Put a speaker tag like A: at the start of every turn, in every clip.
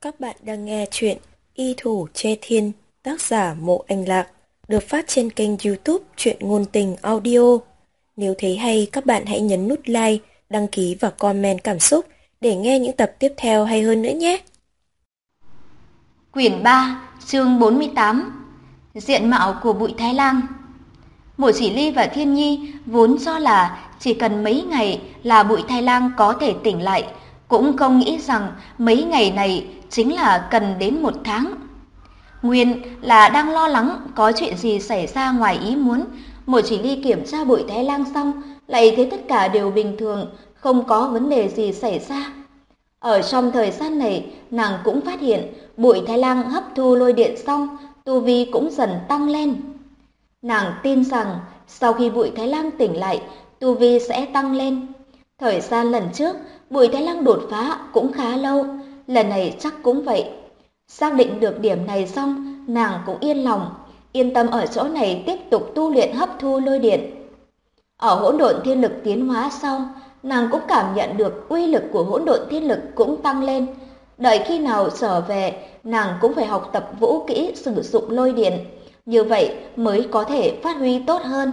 A: Các bạn đang nghe chuyện Y Thủ Che Thiên, tác giả Mộ Anh Lạc, được phát trên kênh YouTube Truyện Ngôn Tình Audio. Nếu thấy hay, các bạn hãy nhấn nút like, đăng ký và comment cảm xúc để nghe những tập tiếp theo hay hơn nữa nhé.
B: Quyển 3, chương 48. Diện mạo của Bụi Thái Lang. Mộ Chỉ Ly và Thiên Nhi vốn cho là chỉ cần mấy ngày là Bụi Thái Lang có thể tỉnh lại, cũng không nghĩ rằng mấy ngày này chính là cần đến 1 tháng. Nguyên là đang lo lắng có chuyện gì xảy ra ngoài ý muốn. Mộ Chỉ Ly kiểm tra Bụi Thái Lang xong, lại thấy tất cả đều bình thường, không có vấn đề gì xảy ra. Ở trong thời gian này, nàng cũng phát hiện Bụi Thái Lang hấp thu lôi điện xong, tu vi cũng dần tăng lên. Nàng tin rằng sau khi Bụi Thái Lang tỉnh lại, tu vi sẽ tăng lên. Thời gian lần trước, Bụi Thái Lang đột phá cũng khá lâu, lần này chắc cũng vậy. Xác định được điểm này xong, nàng cũng yên lòng, yên tâm ở chỗ này tiếp tục tu luyện hấp thu lôi điện. Ở hỗn độn thiên lực tiến hóa sau, nàng cũng cảm nhận được uy lực của hỗn độn thiên lực cũng tăng lên. Đợi khi nào trở về, nàng cũng phải học tập vũ kỹ sử dụng lôi điện, như vậy mới có thể phát huy tốt hơn.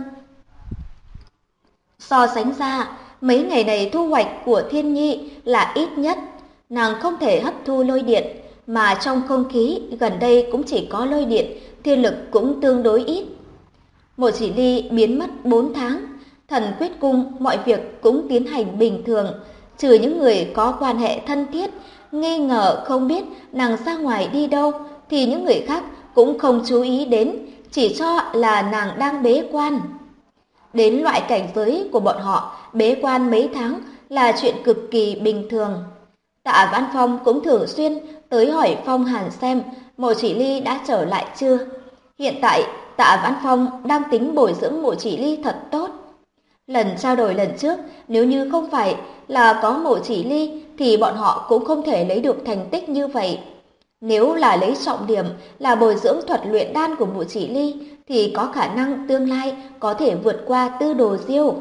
B: So sánh ra, mấy ngày này thu hoạch của Thiên Nhi là ít nhất, nàng không thể hấp thu lôi điện, mà trong không khí gần đây cũng chỉ có lôi điện, thiên lực cũng tương đối ít. Mộ Chỉ Ly biến mất 4 tháng, Thần Quyết Cung mọi việc cũng tiến hành bình thường, trừ những người có quan hệ thân thiết, nghi ngờ không biết nàng ra ngoài đi đâu, thì những người khác cũng không chú ý đến, chỉ cho là nàng đang bế quan. Đến loại cảnh giới của bọn họ, bế quan mấy tháng là chuyện cực kỳ bình thường. Tạ Văn Phong cũng thường xuyên tới hỏi Phong Hàn xem Mộ Chỉ Ly đã trở lại chưa. Hiện tại, Tạ Văn Phong đang tính bồi dưỡng Mộ Chỉ Ly thật tốt. Lần trao đổi lần trước, nếu như không phải là có Mộ Chỉ Ly thì bọn họ cũng không thể lấy được thành tích như vậy. Nếu là lấy trọng điểm là bồi dưỡng thuật luyện đan của Mộ Chỉ Ly thì có khả năng tương lai có thể vượt qua Tư Đồ Diêu.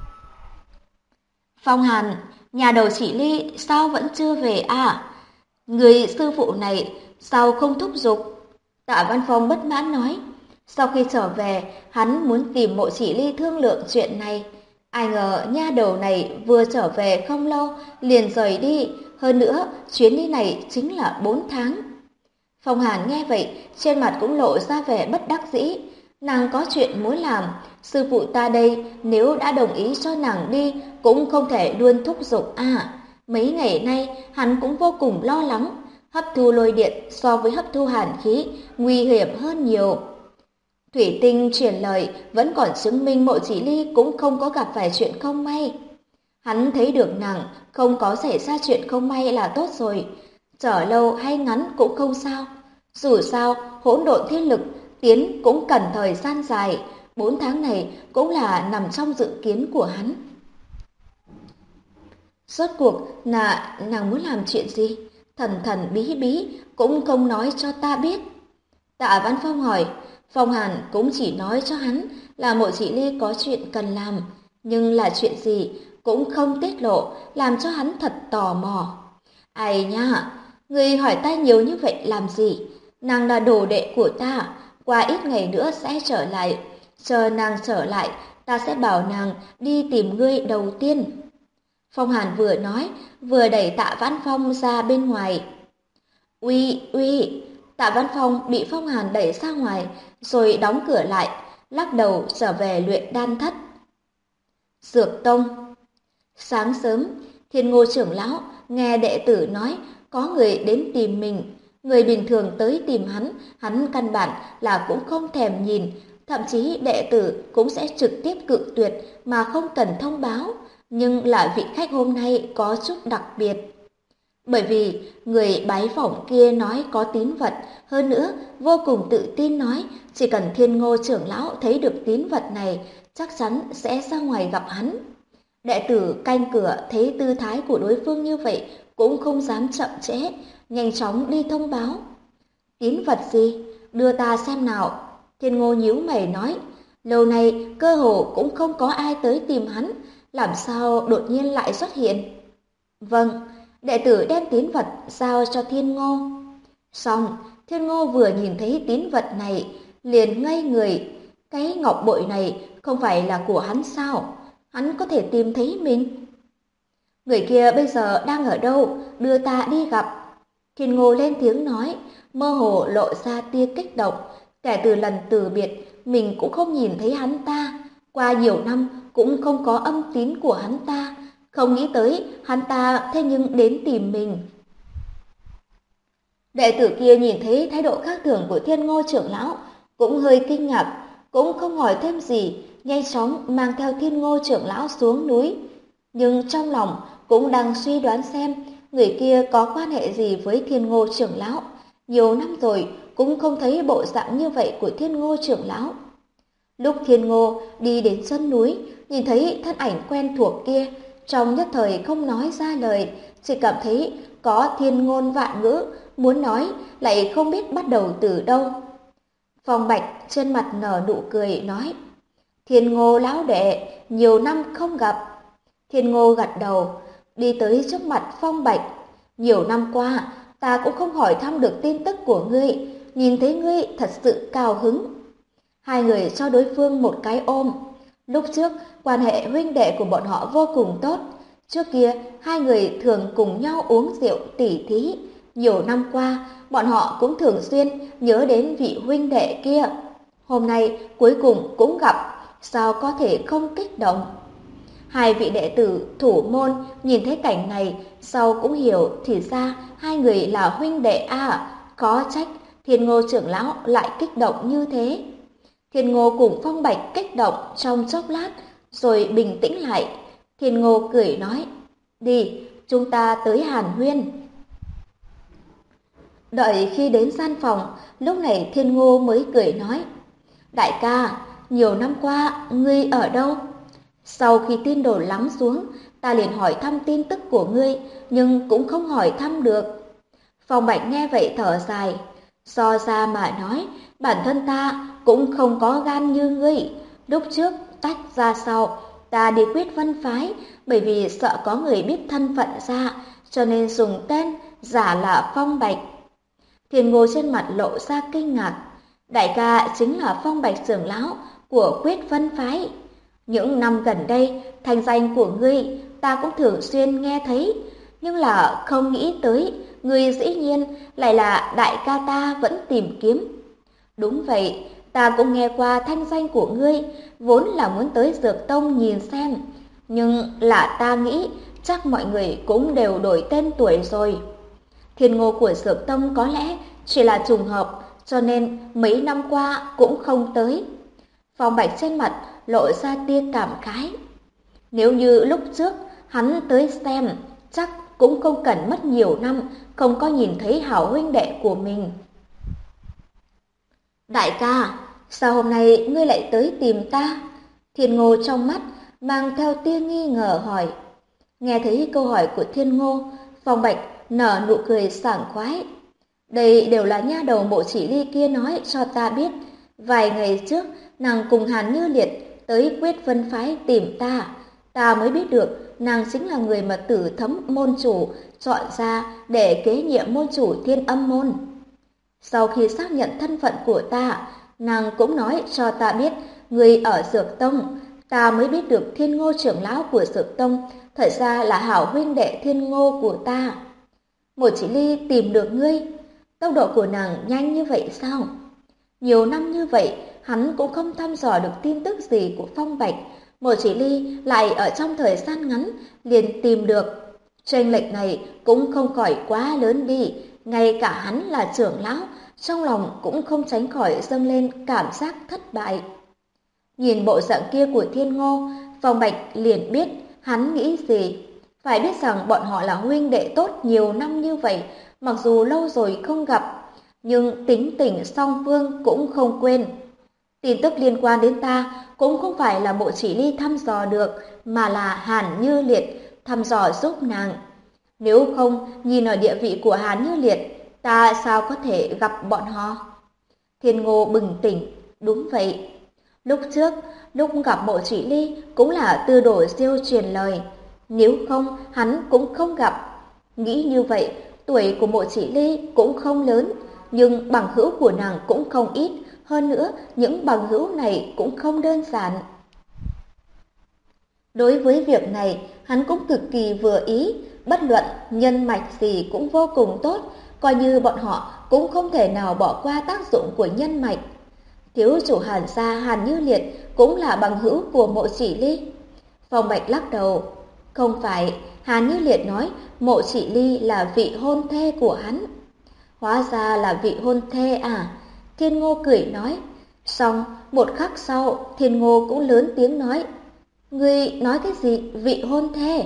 B: Phong Hàn, nhà đầu Chỉ Ly sao vẫn chưa về à? Người sư phụ này sao không thúc giục? Tạ Văn Phong bất mãn nói. Sau khi trở về, hắn muốn tìm Mộ Chỉ Ly thương lượng chuyện này. Ai ngờ nha đầu này vừa trở về không lâu liền rời đi. Hơn nữa, chuyến đi này chính là 4 tháng. Phong Hàn nghe vậy, trên mặt cũng lộ ra vẻ bất đắc dĩ. Nàng có chuyện muốn làm, sư phụ ta đây nếu đã đồng ý cho nàng đi cũng không thể luôn thúc giục à. Mấy ngày nay hắn cũng vô cùng lo lắng, hấp thu lôi điện so với hấp thu hàn khí nguy hiểm hơn nhiều. Thủy Tinh truyền lời vẫn còn chứng minh Mộ Chỉ Ly cũng không có gặp phải chuyện không may. Hắn thấy được nàng không có xảy ra chuyện không may là tốt rồi, trở lâu hay ngắn cũng không sao. Dù sao, hỗn độn thiên lực tiến cũng cần thời gian dài, 4 tháng này cũng là nằm trong dự kiến của hắn. Rốt cuộc là nàng muốn làm chuyện gì? Thần thần bí bí cũng không nói cho ta biết. Tạ Văn Phong hỏi. Phong Hàn cũng chỉ nói cho hắn là Mộ Chỉ Ly có chuyện cần làm, nhưng là chuyện gì cũng không tiết lộ, làm cho hắn thật tò mò. Ai nha, người hỏi ta nhiều như vậy làm gì? Nàng là đồ đệ của ta, qua ít ngày nữa sẽ trở lại. Chờ nàng trở lại, ta sẽ bảo nàng đi tìm ngươi đầu tiên. Phong Hàn vừa nói, vừa đẩy Tạ Văn Phong ra bên ngoài. Uy, uy! Tạ Văn Phong bị Phong Hàn đẩy ra ngoài, rồi đóng cửa lại, lắc đầu trở về luyện đan thất. Dược Tông. Sáng sớm, Thiên Ngô trưởng lão nghe đệ tử nói có người đến tìm mình. Người bình thường tới tìm hắn căn bản là cũng không thèm nhìn, thậm chí đệ tử cũng sẽ trực tiếp cự tuyệt mà không cần thông báo. Nhưng là vị khách hôm nay có chút đặc biệt. Bởi vì người bái phỏng kia nói có tín vật, hơn nữa vô cùng tự tin nói chỉ cần Thiên Ngô trưởng lão thấy được tín vật này chắc chắn sẽ ra ngoài gặp hắn. Đệ tử canh cửa thấy tư thái của đối phương như vậy cũng không dám chậm trễ, nhanh chóng đi thông báo. Tín vật gì? Đưa ta xem nào. Thiên Ngô nhíu mày nói, lâu nay cơ hồ cũng không có ai tới tìm hắn, làm sao đột nhiên lại xuất hiện? Vâng, đệ tử đem tín vật giao cho Thiên Ngô. Xong, Thiên Ngô vừa nhìn thấy tín vật này, liền ngây người. Cái ngọc bội này không phải là của hắn sao? Hắn có thể tìm thấy mình? Người kia bây giờ đang ở đâu? Đưa ta đi gặp. Thiên Ngô lên tiếng nói, mơ hồ lộ ra tia kích động. Kể từ lần từ biệt, mình cũng không nhìn thấy hắn ta. Qua nhiều năm cũng không có âm tín của hắn ta. Không nghĩ tới hắn ta thế nhưng đến tìm mình. Đệ tử kia nhìn thấy thái độ khác thường của Thiên Ngô trưởng lão, cũng hơi kinh ngạc, cũng không hỏi thêm gì, nhanh chóng mang theo Thiên Ngô trưởng lão xuống núi. Nhưng trong lòng cũng đang suy đoán xem người kia có quan hệ gì với Thiên Ngô trưởng lão. Nhiều năm rồi cũng không thấy bộ dạng như vậy của Thiên Ngô trưởng lão. Lúc Thiên Ngô đi đến chân núi, nhìn thấy thân ảnh quen thuộc kia, trong nhất thời không nói ra lời, chỉ cảm thấy có thiên ngôn vạn ngữ, muốn nói lại không biết bắt đầu từ đâu. Phong Bạch trên mặt nở nụ cười nói, Thiên Ngô lão đệ, nhiều năm không gặp. Thiên Ngô gật đầu, đi tới trước mặt Phong Bạch. Nhiều năm qua, ta cũng không hỏi thăm được tin tức của ngươi, nhìn thấy ngươi thật sự cao hứng. Hai người cho đối phương một cái ôm. Lúc trước, quan hệ huynh đệ của bọn họ vô cùng tốt. Trước kia, hai người thường cùng nhau uống rượu tỉ thí. Nhiều năm qua, bọn họ cũng thường xuyên nhớ đến vị huynh đệ kia. Hôm nay, cuối cùng cũng gặp, sao có thể không kích động? Hai vị đệ tử thủ môn nhìn thấy cảnh này, sau cũng hiểu thì ra hai người là huynh đệ à, khó trách Thiên Ngô trưởng lão lại kích động như thế. Thiên Ngô cùng Phong Bạch kích động trong chốc lát, rồi bình tĩnh lại. Thiên Ngô cười nói, đi, chúng ta tới Hàn Huyên. Đợi khi đến gian phòng, lúc này Thiên Ngô mới cười nói, đại ca, nhiều năm qua, ngươi ở đâu? Sau khi tin đồn lắng xuống, ta liền hỏi thăm tin tức của ngươi, nhưng cũng không hỏi thăm được. Phong Bạch nghe vậy thở dài, so ra mà nói, bản thân ta cũng không có gan như ngươi. Lúc trước tách ra sau, ta đi Quyết Vân phái, bởi vì sợ có người biết thân phận ra, cho nên dùng tên giả là Phong Bạch. Thiên Ngô trên mặt lộ ra kinh ngạc, đại ca chính là Phong Bạch trưởng lão của Quyết Vân phái. Những năm gần đây, thanh danh của ngươi ta cũng thường xuyên nghe thấy, nhưng là không nghĩ tới ngươi dĩ nhiên lại là đại ca ta vẫn tìm kiếm. Đúng vậy, ta cũng nghe qua thanh danh của ngươi, vốn là muốn tới Dược Tông nhìn xem, nhưng là ta nghĩ chắc mọi người cũng đều đổi tên tuổi rồi. Thiên Ngô của Dược Tông có lẽ chỉ là trùng hợp, cho nên mấy năm qua cũng không tới. Phong Bạch trên mặt lộ ra tia cảm khái. Nếu như lúc trước hắn tới xem, chắc cũng không cần mất nhiều năm không có nhìn thấy hảo huynh đệ của mình. Đại ca, sao hôm nay ngươi lại tới tìm ta? Thiên Ngô trong mắt mang theo tia nghi ngờ hỏi. Nghe thấy câu hỏi của Thiên Ngô, Phong Bạch nở nụ cười sảng khoái. Đây đều là nha đầu Mộ Chỉ Ly kia nói cho ta biết. Vài ngày trước, nàng cùng Hàn Như Liệt tới Quyết Vân phái tìm ta. Ta mới biết được nàng chính là người mà Tử Thấm môn chủ chọn ra để kế nhiệm môn chủ Thiên Âm môn. Sau khi xác nhận thân phận của ta, nàng cũng nói cho ta biết người ở Dược Tông. Ta mới biết được Thiên Ngô trưởng lão của Dược Tông thật ra là hảo huynh đệ Thiên Ngô của ta. Một Chỉ Ly tìm được ngươi, tốc độ của nàng nhanh như vậy sao? Nhiều năm như vậy, hắn cũng không thăm dò được tin tức gì của Phong Bạch. Một Chỉ Ly lại ở trong thời gian ngắn liền tìm được. Chênh lệch này cũng không khỏi quá lớn đi, ngay cả hắn là trưởng lão, trong lòng cũng không tránh khỏi dâng lên cảm giác thất bại. Nhìn bộ dạng kia của Thiên Ngô, Phong Bạch liền biết hắn nghĩ gì. Phải biết rằng bọn họ là huynh đệ tốt nhiều năm như vậy, mặc dù lâu rồi không gặp, nhưng tính tình song phương cũng không quên. Tin tức liên quan đến ta cũng không phải là Mộ Chỉ Ly thăm dò được, mà là Hàn Như Liệt thăm dò giúp nàng. Nếu không, nhìn ở địa vị của Hàn Như Liệt, ta sao có thể gặp bọn họ? Thiên Ngô bừng tỉnh, đúng vậy. Lúc trước, lúc gặp Mộ Chỉ Ly cũng là Tư Đồ Diêu truyền lời. Nếu không, hắn cũng không gặp. Nghĩ như vậy, tuổi của Mộ Chỉ Ly cũng không lớn, nhưng bằng hữu của nàng cũng không ít, hơn nữa những bằng hữu này cũng không đơn giản. Đối với việc này, hắn cũng cực kỳ vừa ý, bất luận nhân mạch gì cũng vô cùng tốt, coi như bọn họ cũng không thể nào bỏ qua tác dụng của nhân mạch. Thiếu chủ Hàn gia Hàn Như Liệt cũng là bằng hữu của Mộ Chỉ Ly. Phong Bạch lắc đầu, không phải, Hàn Như Liệt nói Mộ Chỉ Ly là vị hôn thê của hắn. Hóa ra là vị hôn thê à? Thiên Ngô cười nói. Xong, một khắc sau, Thiên Ngô cũng lớn tiếng nói, ngươi nói cái gì vị hôn thê?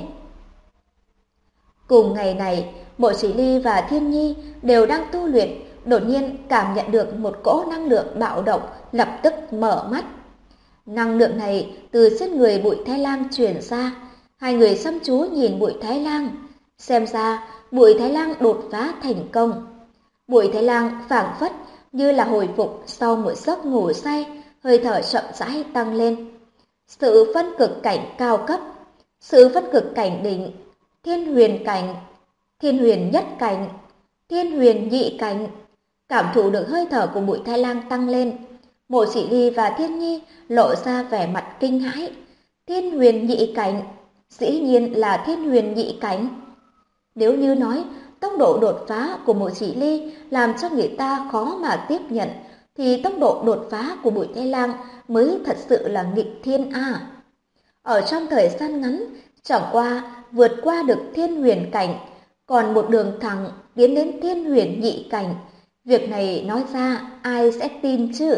B: Cùng ngày này, Mộ Chỉ Ly và Thiên Nhi đều đang tu luyện, đột nhiên cảm nhận được một cỗ năng lượng bạo động, lập tức mở mắt. Năng lượng này từ trên người Bụi Thái Lang truyền ra, hai người chăm chú nhìn Bụi Thái Lang, xem ra Bụi Thái Lang đột phá thành công. Bụi Thái Lang phảng phất như là hồi phục sau một giấc ngủ say, hơi thở chậm rãi tăng lên. Sự phân cực cảnh cao cấp, sự phân cực cảnh đỉnh, thiên huyền cảnh, thiên huyền nhất cảnh, thiên huyền nhị cảnh. Cảm thụ được hơi thở của Bụi Thái Lang tăng lên, Mộ Chỉ Ly và Thiên Nhi lộ ra vẻ mặt kinh hãi. Thiên huyền nhị cảnh, dĩ nhiên là thiên huyền nhị cảnh. Nếu như nói tốc độ đột phá của Mộ Chỉ Ly làm cho người ta khó mà tiếp nhận, thì tốc độ đột phá của Bụi Thái Lang mới thật sự là nghịch thiên a. Ở trong thời gian ngắn, chẳng qua vượt qua được thiên huyền cảnh, còn một đường thẳng tiến đến thiên huyền nhị cảnh. Việc này nói ra ai sẽ tin chứ?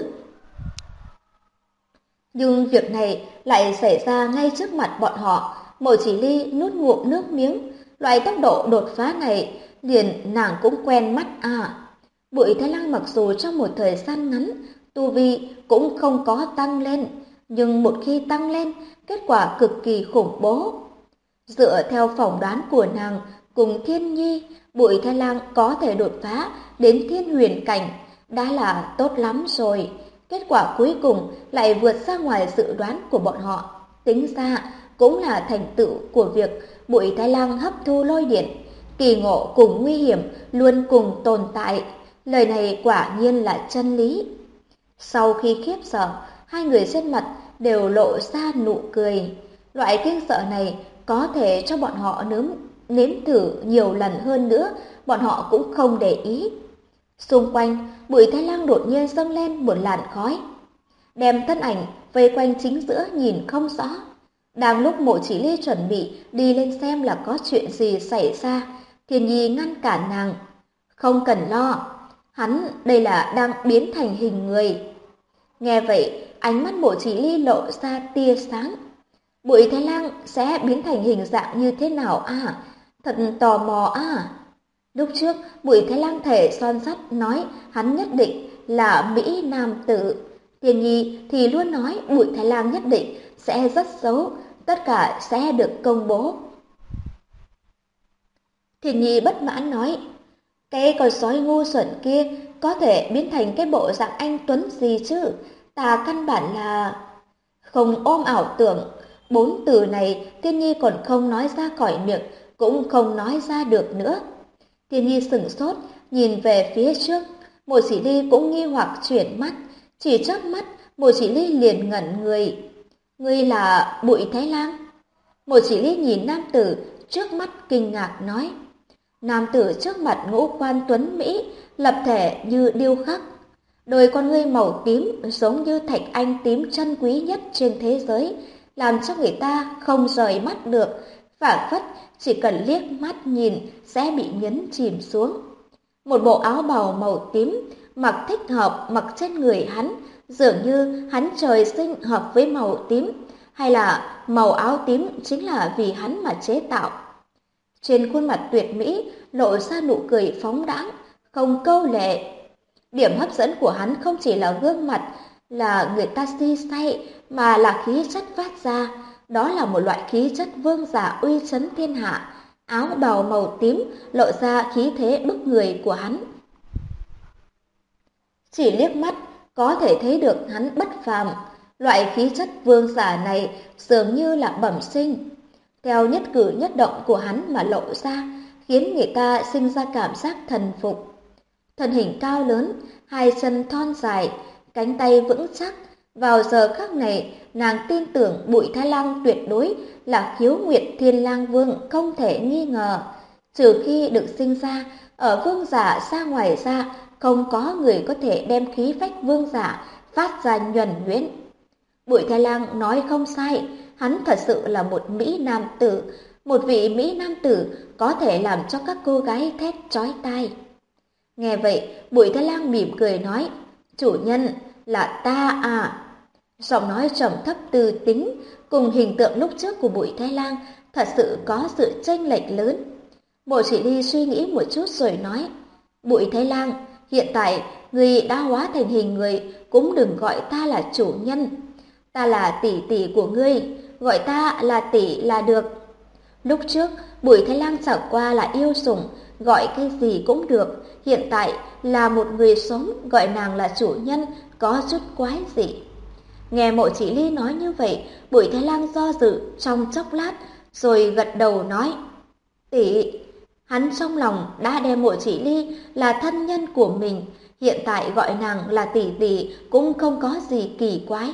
B: Nhưng việc này lại xảy ra ngay trước mặt bọn họ. Mộ Chỉ Ly nuốt ngụm nước miếng, loại tốc độ đột phá này liền nàng cũng quen mắt à. Bụi Thái Lang mặc dù trong một thời gian ngắn tu vi cũng không có tăng lên, nhưng một khi tăng lên, kết quả cực kỳ khủng bố. Dựa theo phỏng đoán của nàng cùng Thiên Nhi, Bụi Thái Lang có thể đột phá đến thiên huyền cảnh đã là tốt lắm rồi. Kết quả cuối cùng lại vượt ra ngoài dự đoán của bọn họ. Tính ra cũng là thành tựu của việc Bụi Thái Lang hấp thu lôi điện. Kỳ ngộ cùng nguy hiểm luôn cùng tồn tại. Lời này quả nhiên là chân lý. Sau khi khiếp sợ, hai người trên mặt đều lộ ra nụ cười. Loại kinh sợ này có thể cho bọn họ nếm thử nhiều lần hơn nữa, bọn họ cũng không để ý. Xung quanh, Bụi Thái Lang đột nhiên dâng lên một làn khói, đem thân ảnh vây quanh chính giữa nhìn không rõ. Đang lúc Mộ Chỉ Ly chuẩn bị đi lên xem là có chuyện gì xảy ra, Thiên Nhi ngăn cản nàng. Không cần lo, hắn đây là đang biến thành hình người. Nghe vậy, ánh mắt Mộ Chỉ Ly lộ ra tia sáng. Bụi Thái Lang sẽ biến thành hình dạng như thế nào à? Thật tò mò à? Lúc trước, Bụi Thái Lang thể son sắt nói hắn nhất định là Mỹ Nam tử. Thiên Nhi thì luôn nói Bụi Thái Lang nhất định sẽ rất xấu, tất cả sẽ được công bố. Thiên Nhi bất mãn nói, cái con sói ngu xuẩn kia có thể biến thành cái bộ dạng anh tuấn gì chứ? Ta căn bản là... Không ôm ảo tưởng, 4 từ này Thiên Nhi còn không nói ra khỏi miệng, cũng không nói ra được nữa. Thiên Nhi sửng sốt, nhìn về phía trước. Mộ Chỉ Ly cũng nghi hoặc chuyển mắt, chỉ chớp mắt, Mộ Chỉ Ly liền ngẩn người. Ngươi là Bụi Thái Lang? Mộ Chỉ Ly nhìn nam tử trước mắt kinh ngạc nói. Nam tử trước mặt ngũ quan tuấn mỹ, lập thể như điêu khắc. Đôi con ngươi màu tím giống như thạch anh tím chân quý nhất trên thế giới, làm cho người ta không rời mắt được, phảng phất chỉ cần liếc mắt nhìn sẽ bị nhấn chìm xuống. Một bộ áo bào màu tím mặc thích hợp mặc trên người hắn, dường như hắn trời sinh hợp với màu tím, hay là màu áo tím chính là vì hắn mà chế tạo. Trên khuôn mặt tuyệt mỹ lộ ra nụ cười phóng đãng, không câu lệ. Điểm hấp dẫn của hắn không chỉ là gương mặt là người ta si say, mà là khí chất phát ra. Đó là một loại khí chất vương giả uy chấn thiên hạ. Áo bào màu tím lộ ra khí thế bức người của hắn. Chỉ liếc mắt có thể thấy được hắn bất phàm. Loại khí chất vương giả này dường như là bẩm sinh. Theo nhất cử nhất động của hắn mà lộ ra, khiến người ta sinh ra cảm giác thần phục. Thân hình cao lớn, hai chân thon dài, cánh tay vững chắc. Vào giờ khắc này, nàng tin tưởng Bụi Thái Lang tuyệt đối là Khiếu Nguyệt Thiên Lang Vương không thể nghi ngờ. Trừ khi được sinh ra, ở vương giả xa ngoài ra, không có người có thể đem khí phách vương giả phát ra nhuần nhuyễn. Bụi Thái Lang nói không sai, hắn thật sự là một Mỹ Nam tử, một vị Mỹ Nam tử có thể làm cho các cô gái thét chói tai. Nghe vậy, Bụi Thái Lang mỉm cười nói, chủ nhân, là ta à. Giọng nói trầm thấp tư tính, cùng hình tượng lúc trước của Bụi Thái Lang thật sự có sự chênh lệch lớn. Mộ Chỉ Ly suy nghĩ một chút rồi nói, Bụi Thái Lang, hiện tại người đã hóa thành hình người, cũng đừng gọi ta là chủ nhân. Ta là tỷ tỷ của ngươi, gọi ta là tỷ là được. Lúc trước, Bụi Thái Lang chẳng qua là yêu sủng, gọi cái gì cũng được. Hiện tại là một người sống, gọi nàng là chủ nhân, có chút quái dị. Nghe Mộ Chỉ Ly nói như vậy, Bụi Thái Lang do dự trong chốc lát, rồi gật đầu nói, tỷ. Hắn trong lòng đã đem Mộ Chỉ Ly là thân nhân của mình, hiện tại gọi nàng là tỷ tỷ cũng không có gì kỳ quái.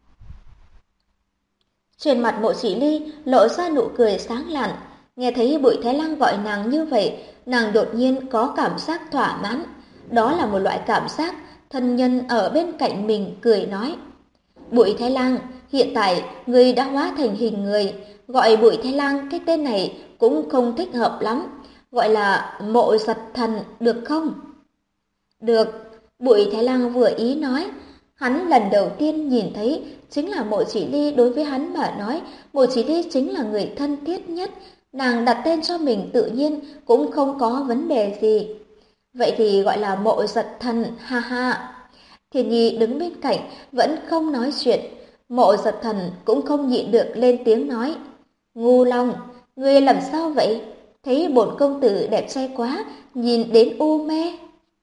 B: Trên mặt Mộ Chỉ Ly lộ ra nụ cười sáng lạn, nghe thấy Bụi Thái Lang gọi nàng như vậy, nàng đột nhiên có cảm giác thỏa mãn. Đó là một loại cảm giác thân nhân ở bên cạnh mình cười nói, Bụi Thái Lang, hiện tại ngươi đã hóa thành hình người, gọi Bụi Thái Lang cái tên này cũng không thích hợp lắm, gọi là Mộ Giật Thần được không? Được, Bụi Thái Lang vừa ý nói. Hắn lần đầu tiên nhìn thấy chính là Mộ Chỉ Ly, đối với hắn mà nói, Mộ Chỉ Ly chính là người thân thiết nhất, nàng đặt tên cho mình tự nhiên cũng không có vấn đề gì. Vậy thì gọi là Mộ Giật Thần, ha ha. Thiên Nhi đứng bên cạnh vẫn không nói chuyện, Mộ Giật Thần cũng không nhịn được lên tiếng nói, Ngu Long, ngươi làm sao vậy? Thấy bổn công tử đẹp trai quá, nhìn đến u mê.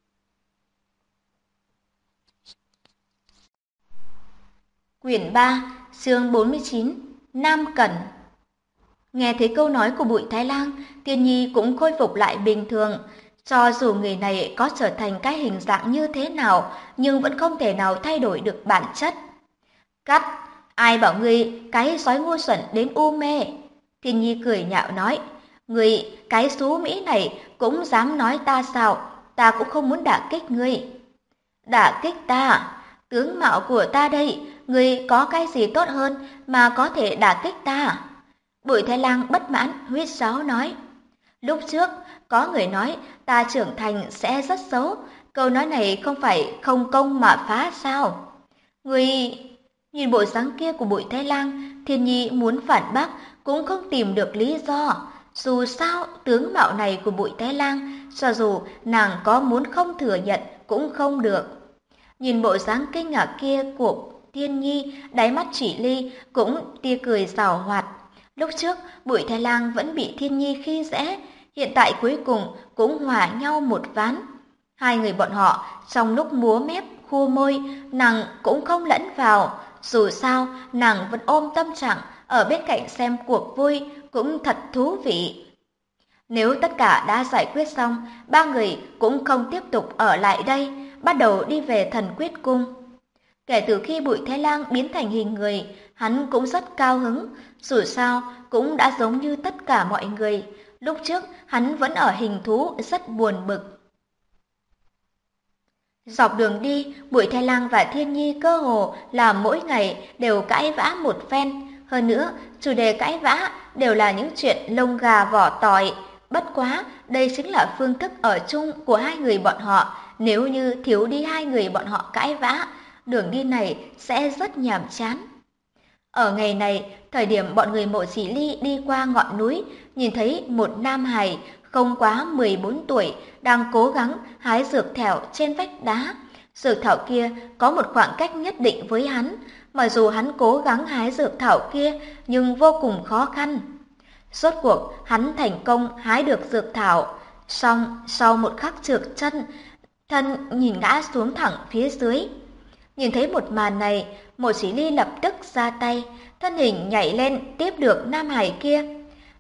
B: Quyển 3, chương 49, Nam Cẩn. Nghe thấy câu nói của Bụi Thái Lang, Tiên Nhi cũng khôi phục lại bình thường. Cho dù người này có trở thành cái hình dạng như thế nào, nhưng vẫn không thể nào thay đổi được bản chất. Cắt, ai bảo ngươi cái sói ngu xuẩn đến u mê? Tiên Nhi cười nhạo nói, ngươi cái xú Mỹ này cũng dám nói ta sao? Ta cũng không muốn đả kích ngươi. Đả kích ta? Tướng mạo của ta đây, ngươi có cái gì tốt hơn mà có thể đả kích ta? Bụi Thái Lang bất mãn huýt sáo nói, lúc trước có người nói ta trưởng thành sẽ rất xấu, câu nói này không phải không công mà phá sao? Ngươi nhìn bộ dáng kia của Bụi Thái Lang, Thiên Nhi muốn phản bác cũng không tìm được lý do. Dù sao tướng mạo này của Bụi Thái Lang, cho dù nàng có muốn không thừa nhận cũng không được. Nhìn bộ dáng kinh ngạc kia của Thiên Nhi, đáy mắt Chỉ Ly cũng tia cười giảo hoạt. Lúc trước Bụi Thái Lang vẫn bị Thiên Nhi khi dễ, hiện tại cuối cùng cũng hòa nhau một ván. Hai người bọn họ trong lúc múa mép khua môi, nàng cũng không lẫn vào. Dù sao nàng vẫn ôm tâm trạng ở bên cạnh xem cuộc vui, cũng thật thú vị. Nếu tất cả đã giải quyết xong, ba người cũng không tiếp tục ở lại đây, bắt đầu đi về Thần Quyết Cung. Kể từ khi Bụi Thái Lang biến thành hình người, hắn cũng rất cao hứng, dù sao cũng đã giống như tất cả mọi người. Lúc trước hắn vẫn ở hình thú rất buồn bực. Dọc đường đi, Bụi Thái Lang và Thiên Nhi cơ hồ là mỗi ngày đều cãi vã một phen. Hơn nữa, chủ đề cãi vã đều là những chuyện lông gà vỏ tỏi. Bất quá, đây chính là phương thức ở chung của hai người bọn họ. Nếu như thiếu đi hai người bọn họ cãi vã, đường đi này sẽ rất nhàm chán. Ở ngày này, thời điểm bọn người Mộ Chỉ Ly đi qua ngọn núi, nhìn thấy một nam hài không quá 14 tuổi đang cố gắng hái dược thảo trên vách đá. Dược thảo kia có một khoảng cách nhất định với hắn, mặc dù hắn cố gắng hái dược thảo kia nhưng vô cùng khó khăn. Rốt cuộc hắn thành công hái được dược thảo, song sau một khắc trượt chân, thân nhìn ngã xuống thẳng phía dưới. Nhìn thấy một màn này, Mộ Chỉ Ly lập tức ra tay, thân hình nhảy lên tiếp được nam hải kia.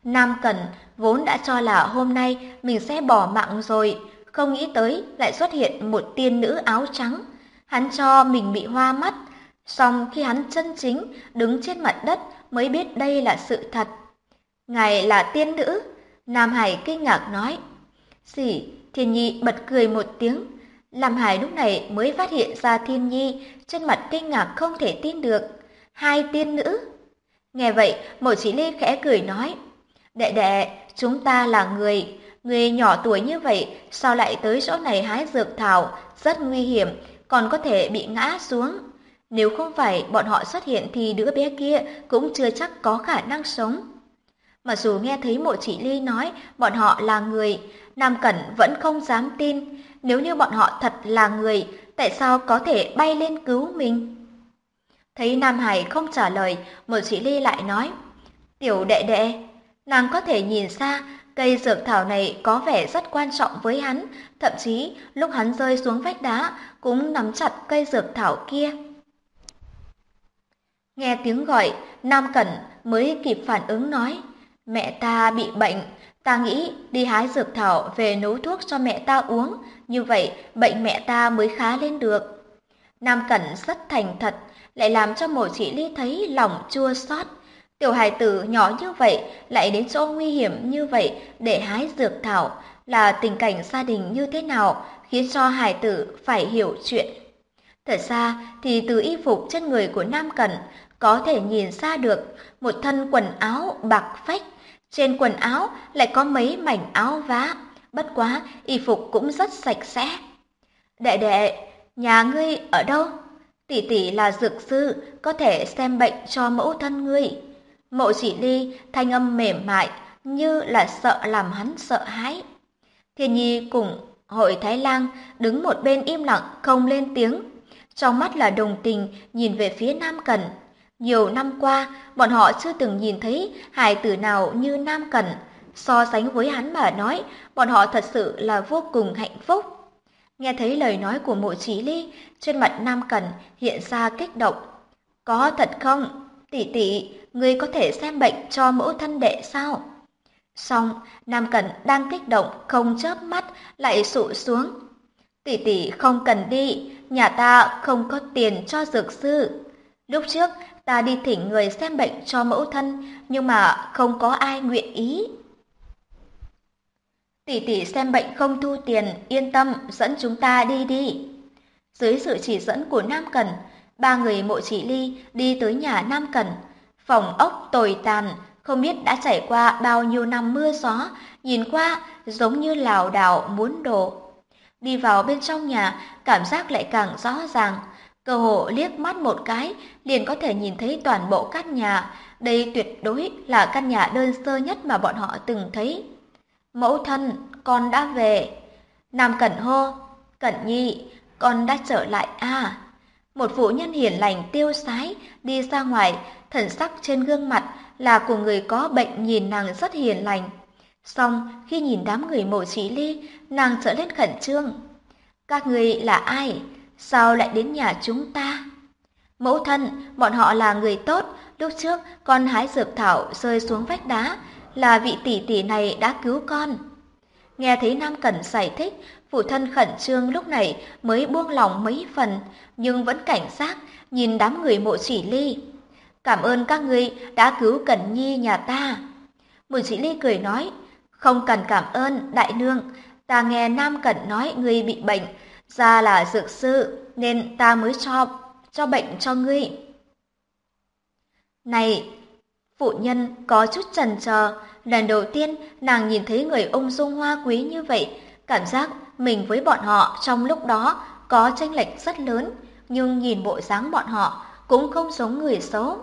B: Nam Cẩn vốn đã cho là hôm nay mình sẽ bỏ mạng rồi, không nghĩ tới lại xuất hiện một tiên nữ áo trắng. Hắn cho mình bị hoa mắt, song khi hắn chân chính đứng trên mặt đất mới biết đây là sự thật. Ngài là tiên nữ? Nam Hải kinh ngạc nói. Sì, Thiên Nhi bật cười một tiếng. Lam Hải lúc này mới phát hiện ra Thiên Nhi, trên mặt kinh ngạc không thể tin được. Hai tiên nữ? Nghe vậy, Mộ Chỉ Ly khẽ cười nói. Đệ đệ, chúng ta là người nhỏ tuổi như vậy, sao lại tới chỗ này hái dược thảo, rất nguy hiểm, còn có thể bị ngã xuống. Nếu không phải bọn họ xuất hiện thì đứa bé kia cũng chưa chắc có khả năng sống. Mặc dù nghe thấy Mộ Chỉ Ly nói bọn họ là người, Nam Cẩn vẫn không dám tin. Nếu như bọn họ thật là người, tại sao có thể bay lên cứu mình? Thấy Nam Hải không trả lời, Mộ Chỉ Ly lại nói, tiểu đệ đệ, nàng có thể nhìn ra cây dược thảo này có vẻ rất quan trọng với hắn, thậm chí lúc hắn rơi xuống vách đá cũng nắm chặt cây dược thảo kia. Nghe tiếng gọi, Nam Cẩn mới kịp phản ứng nói, mẹ ta bị bệnh, ta nghĩ đi hái dược thảo về nấu thuốc cho mẹ ta uống, như vậy bệnh mẹ ta mới khá lên được. Nam Cẩn rất thành thật, lại làm cho Mộ Chỉ Ly thấy lòng chua xót. Tiểu hài tử nhỏ như vậy lại đến chỗ nguy hiểm như vậy để hái dược thảo, là tình cảnh gia đình như thế nào khiến cho hài tử phải hiểu chuyện. Thật ra thì từ y phục trên người của Nam Cẩn có thể nhìn ra được một thân quần áo bạc phách, trên quần áo lại có mấy mảnh áo vá, bất quá y phục cũng rất sạch sẽ. Đệ đệ, nhà ngươi ở đâu? Tỷ tỷ là dược sư, có thể xem bệnh cho mẫu thân ngươi. Mộ Chỉ Ly thanh âm mềm mại như là sợ làm hắn sợ hãi. Thiên Nhi cùng Hội Thái Lang đứng một bên im lặng không lên tiếng, trong mắt là đồng tình nhìn về phía Nam Cẩn. Nhiều năm qua, bọn họ chưa từng nhìn thấy hài tử nào như Nam Cẩn. So sánh với hắn mà nói, bọn họ thật sự là vô cùng hạnh phúc. Nghe thấy lời nói của Mộ Chỉ Ly, trên mặt Nam Cẩn hiện ra kích động. Có thật không? Tỷ tỷ, ngươi có thể xem bệnh cho mẫu thân đệ sao? Xong, Nam Cẩn đang kích động không chớp mắt lại sụ xuống. Tỷ tỷ không cần đi, nhà ta không có tiền cho dược sư. Lúc trước ta đi thỉnh người xem bệnh cho mẫu thân, nhưng mà không có ai nguyện ý. Tỷ tỷ xem bệnh không thu tiền, yên tâm, dẫn chúng ta đi đi. Dưới sự chỉ dẫn của Nam Cẩn, ba người Mộ Chỉ Ly đi tới nhà Nam Cẩn. Phòng ốc tồi tàn, không biết đã trải qua bao nhiêu năm mưa gió, nhìn qua giống như lảo đảo muốn đổ. Đi vào bên trong nhà, cảm giác lại càng rõ ràng. Cơ hồ liếc mắt một cái, liền có thể nhìn thấy toàn bộ căn nhà. Đây tuyệt đối là căn nhà đơn sơ nhất mà bọn họ từng thấy. Mẫu thân, con đã về. Nam Cẩn hô, Cẩn Nhi, con đã trở lại à? Một phụ nhân hiền lành tiêu sái đi ra ngoài, thần sắc trên gương mặt là của người có bệnh, nhìn nàng rất hiền lành. Song khi nhìn đám người Mộ Chỉ Ly, nàng trở lên khẩn trương. Các người là ai? Sao lại đến nhà chúng ta? Mẫu thân, bọn họ là người tốt, lúc trước con hái dược thảo rơi xuống vách đá, là vị tỷ tỷ này đã cứu con. Nghe thấy Nam Cẩn giải thích, phụ thân khẩn trương lúc này mới buông lòng mấy phần, nhưng vẫn cảnh giác nhìn đám người Mộ Chỉ Ly. Cảm ơn các ngươi đã cứu Cẩn Nhi nhà ta. Mộ Chỉ Ly cười nói, không cần cảm ơn, đại nương, ta nghe Nam Cẩn nói ngươi bị bệnh, ra là dược sư, nên ta mới cho bệnh cho ngươi. Này, phụ nhân có chút chần chờ, lần đầu tiên nàng nhìn thấy người ung dung hoa quý như vậy, cảm giác mình với bọn họ trong lúc đó có chênh lệch rất lớn, nhưng nhìn bộ dáng bọn họ cũng không giống người xấu.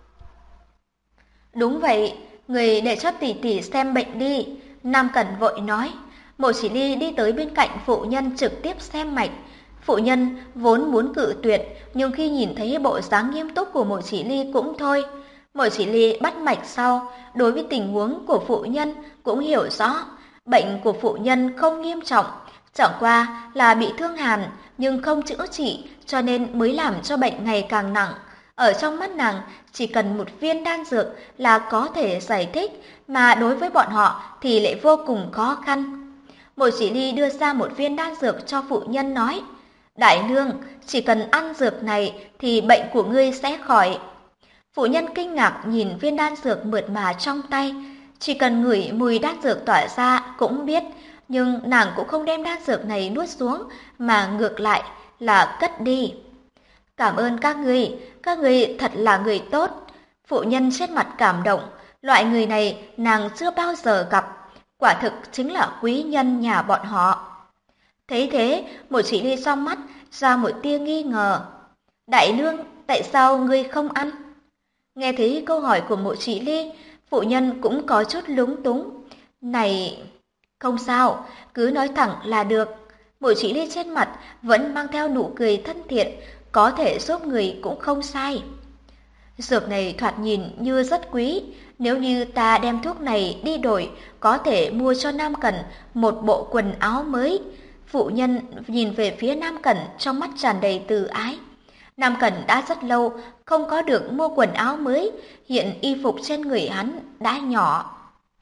B: Đúng vậy, người để cho tỷ tỷ xem bệnh đi, Nam Cẩn vội nói. Mộ Chỉ Ly đi tới bên cạnh phụ nhân trực tiếp xem mạch. Phụ nhân vốn muốn cự tuyệt, nhưng khi nhìn thấy bộ dáng nghiêm túc của Mộ Chỉ Ly cũng thôi. Mộ Chỉ Ly bắt mạch sau, đối với tình huống của phụ nhân cũng hiểu rõ. Bệnh của phụ nhân không nghiêm trọng, chẳng qua là bị thương hàn nhưng không chữa trị, cho nên mới làm cho bệnh ngày càng nặng. Ở trong mắt nàng, chỉ cần một viên đan dược là có thể giải thích, mà đối với bọn họ thì lại vô cùng khó khăn. Mộ Chỉ Ly đưa ra một viên đan dược cho phụ nhân nói, Đại nương, chỉ cần ăn dược này thì bệnh của ngươi sẽ khỏi. Phụ nhân kinh ngạc nhìn viên đan dược mượt mà trong tay, chỉ cần ngửi mùi đan dược tỏa ra cũng biết, nhưng nàng cũng không đem đan dược này nuốt xuống, mà ngược lại là cất đi. Cảm ơn các ngươi thật là người tốt. Phụ nhân trên mặt cảm động, loại người này nàng chưa bao giờ gặp, quả thực chính là quý nhân nhà bọn họ. Thấy thế, Mộ Chỉ Ly trong mắt ra một tia nghi ngờ. Đại nương, tại sao ngươi không ăn? Nghe thấy câu hỏi của Mộ Chỉ Ly, phụ nhân cũng có chút lúng túng. Này, không sao, cứ nói thẳng là được. Mộ Chỉ Ly trên mặt vẫn mang theo nụ cười thân thiện, có thể giúp người cũng không sai. Dược này thoạt nhìn như rất quý, nếu như ta đem thuốc này đi đổi, có thể mua cho Nam Cẩn một bộ quần áo mới. Phụ nhân nhìn về phía Nam Cẩn trong mắt tràn đầy từ ái. Nam Cẩn đã rất lâu không có được mua quần áo mới, hiện y phục trên người hắn đã nhỏ.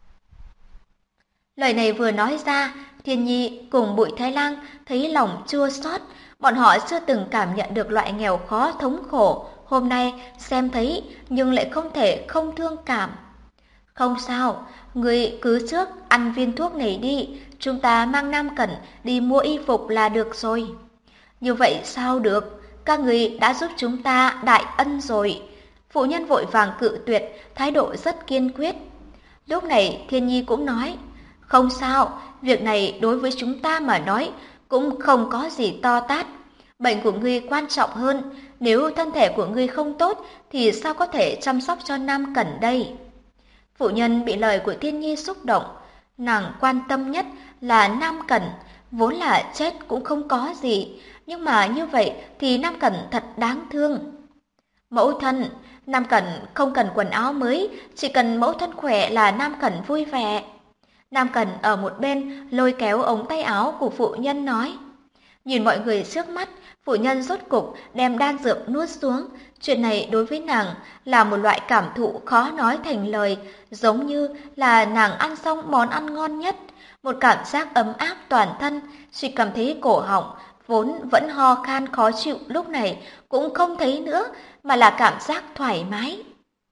B: Lời này vừa nói ra, Thiên Nhi cùng Bụi Thái Lang thấy lòng chua xót, bọn họ chưa từng cảm nhận được loại nghèo khó thống khổ, hôm nay xem thấy nhưng lại không thể không thương cảm. Không sao, người cứ trước ăn viên thuốc này đi, chúng ta mang Nam Cẩn đi mua y phục là được rồi. Như vậy sao được, các người đã giúp chúng ta đại ân rồi. Phụ nhân vội vàng cự tuyệt, thái độ rất kiên quyết. Lúc này Thiên Nhi cũng nói, không sao, việc này đối với chúng ta mà nói cũng không có gì to tát. Bệnh của ngươi quan trọng hơn, nếu thân thể của ngươi không tốt thì sao có thể chăm sóc cho Nam Cẩn đây? Phụ nhân bị lời của Thiên Nhi xúc động, nàng quan tâm nhất là Nam Cẩn, vốn là chết cũng không có gì, nhưng mà như vậy thì Nam Cẩn thật đáng thương. Mẫu thân, Nam Cẩn không cần quần áo mới, chỉ cần mẫu thân khỏe là Nam Cẩn vui vẻ. Nam Cẩn ở một bên lôi kéo ống tay áo của phụ nhân nói. Nhìn mọi người trước mắt, phụ nhân rốt cục đem đan dược nuốt xuống. Chuyện này đối với nàng là một loại cảm thụ khó nói thành lời, giống như là nàng ăn xong món ăn ngon nhất. Một cảm giác ấm áp toàn thân, chỉ cảm thấy cổ họng, vốn vẫn ho khan khó chịu lúc này cũng không thấy nữa, mà là cảm giác thoải mái.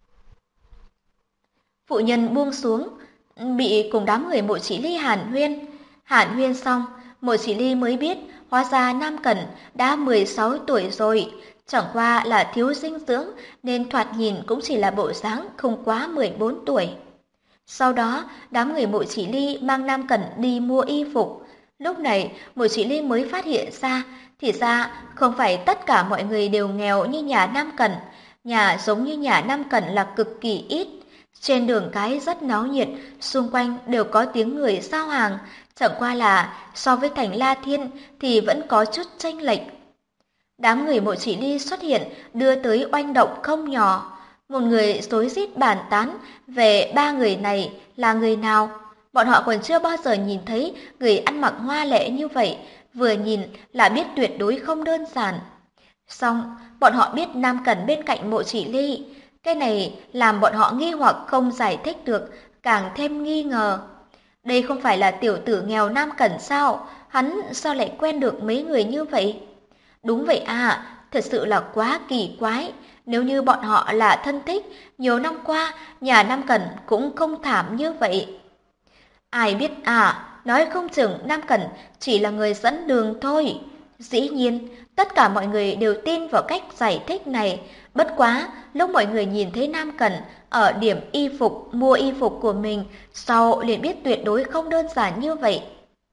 B: Phụ nhân buông xuống, bị cùng đám người Mộ Chỉ Ly hàn huyên xong, Mộ Chỉ Ly mới biết hóa ra Nam Cẩn đã 16 tuổi rồi, chẳng qua là thiếu dinh dưỡng nên thoạt nhìn cũng chỉ là bộ dáng không quá 14 tuổi. Sau đó, đám người Mộ Chỉ Ly mang Nam Cẩn đi mua y phục. Lúc này, Mộ Chỉ Ly mới phát hiện ra, thì ra không phải tất cả mọi người đều nghèo như nhà Nam Cẩn. Nhà giống như nhà Nam Cẩn là cực kỳ ít. Trên đường cái rất náo nhiệt, xung quanh đều có tiếng người giao hàng, chẳng qua là so với thành La Thiên thì vẫn có chút chênh lệch. Đám người Mộ Chỉ Ly xuất hiện đưa tới oanh động không nhỏ. Một người rối rít bàn tán về ba người này là người nào. Bọn họ còn chưa bao giờ nhìn thấy người ăn mặc hoa lệ như vậy, vừa nhìn là biết tuyệt đối không đơn giản. Xong, bọn họ biết Nam Cẩn bên cạnh Mộ Chỉ Ly. Cái này làm bọn họ nghi hoặc không giải thích được, càng thêm nghi ngờ. Đây không phải là tiểu tử nghèo Nam Cẩn sao? Hắn sao lại quen được mấy người như vậy? Đúng vậy à, thật sự là quá kỳ quái. Nếu như bọn họ là thân thích, nhiều năm qua nhà Nam Cẩn cũng không thảm như vậy. Ai biết à, nói không chừng Nam Cẩn chỉ là người dẫn đường thôi. Dĩ nhiên, tất cả mọi người đều tin vào cách giải thích này. Bất quá, lúc mọi người nhìn thấy Nam Cẩn ở điểm y phục, mua y phục của mình, sau liền biết tuyệt đối không đơn giản như vậy.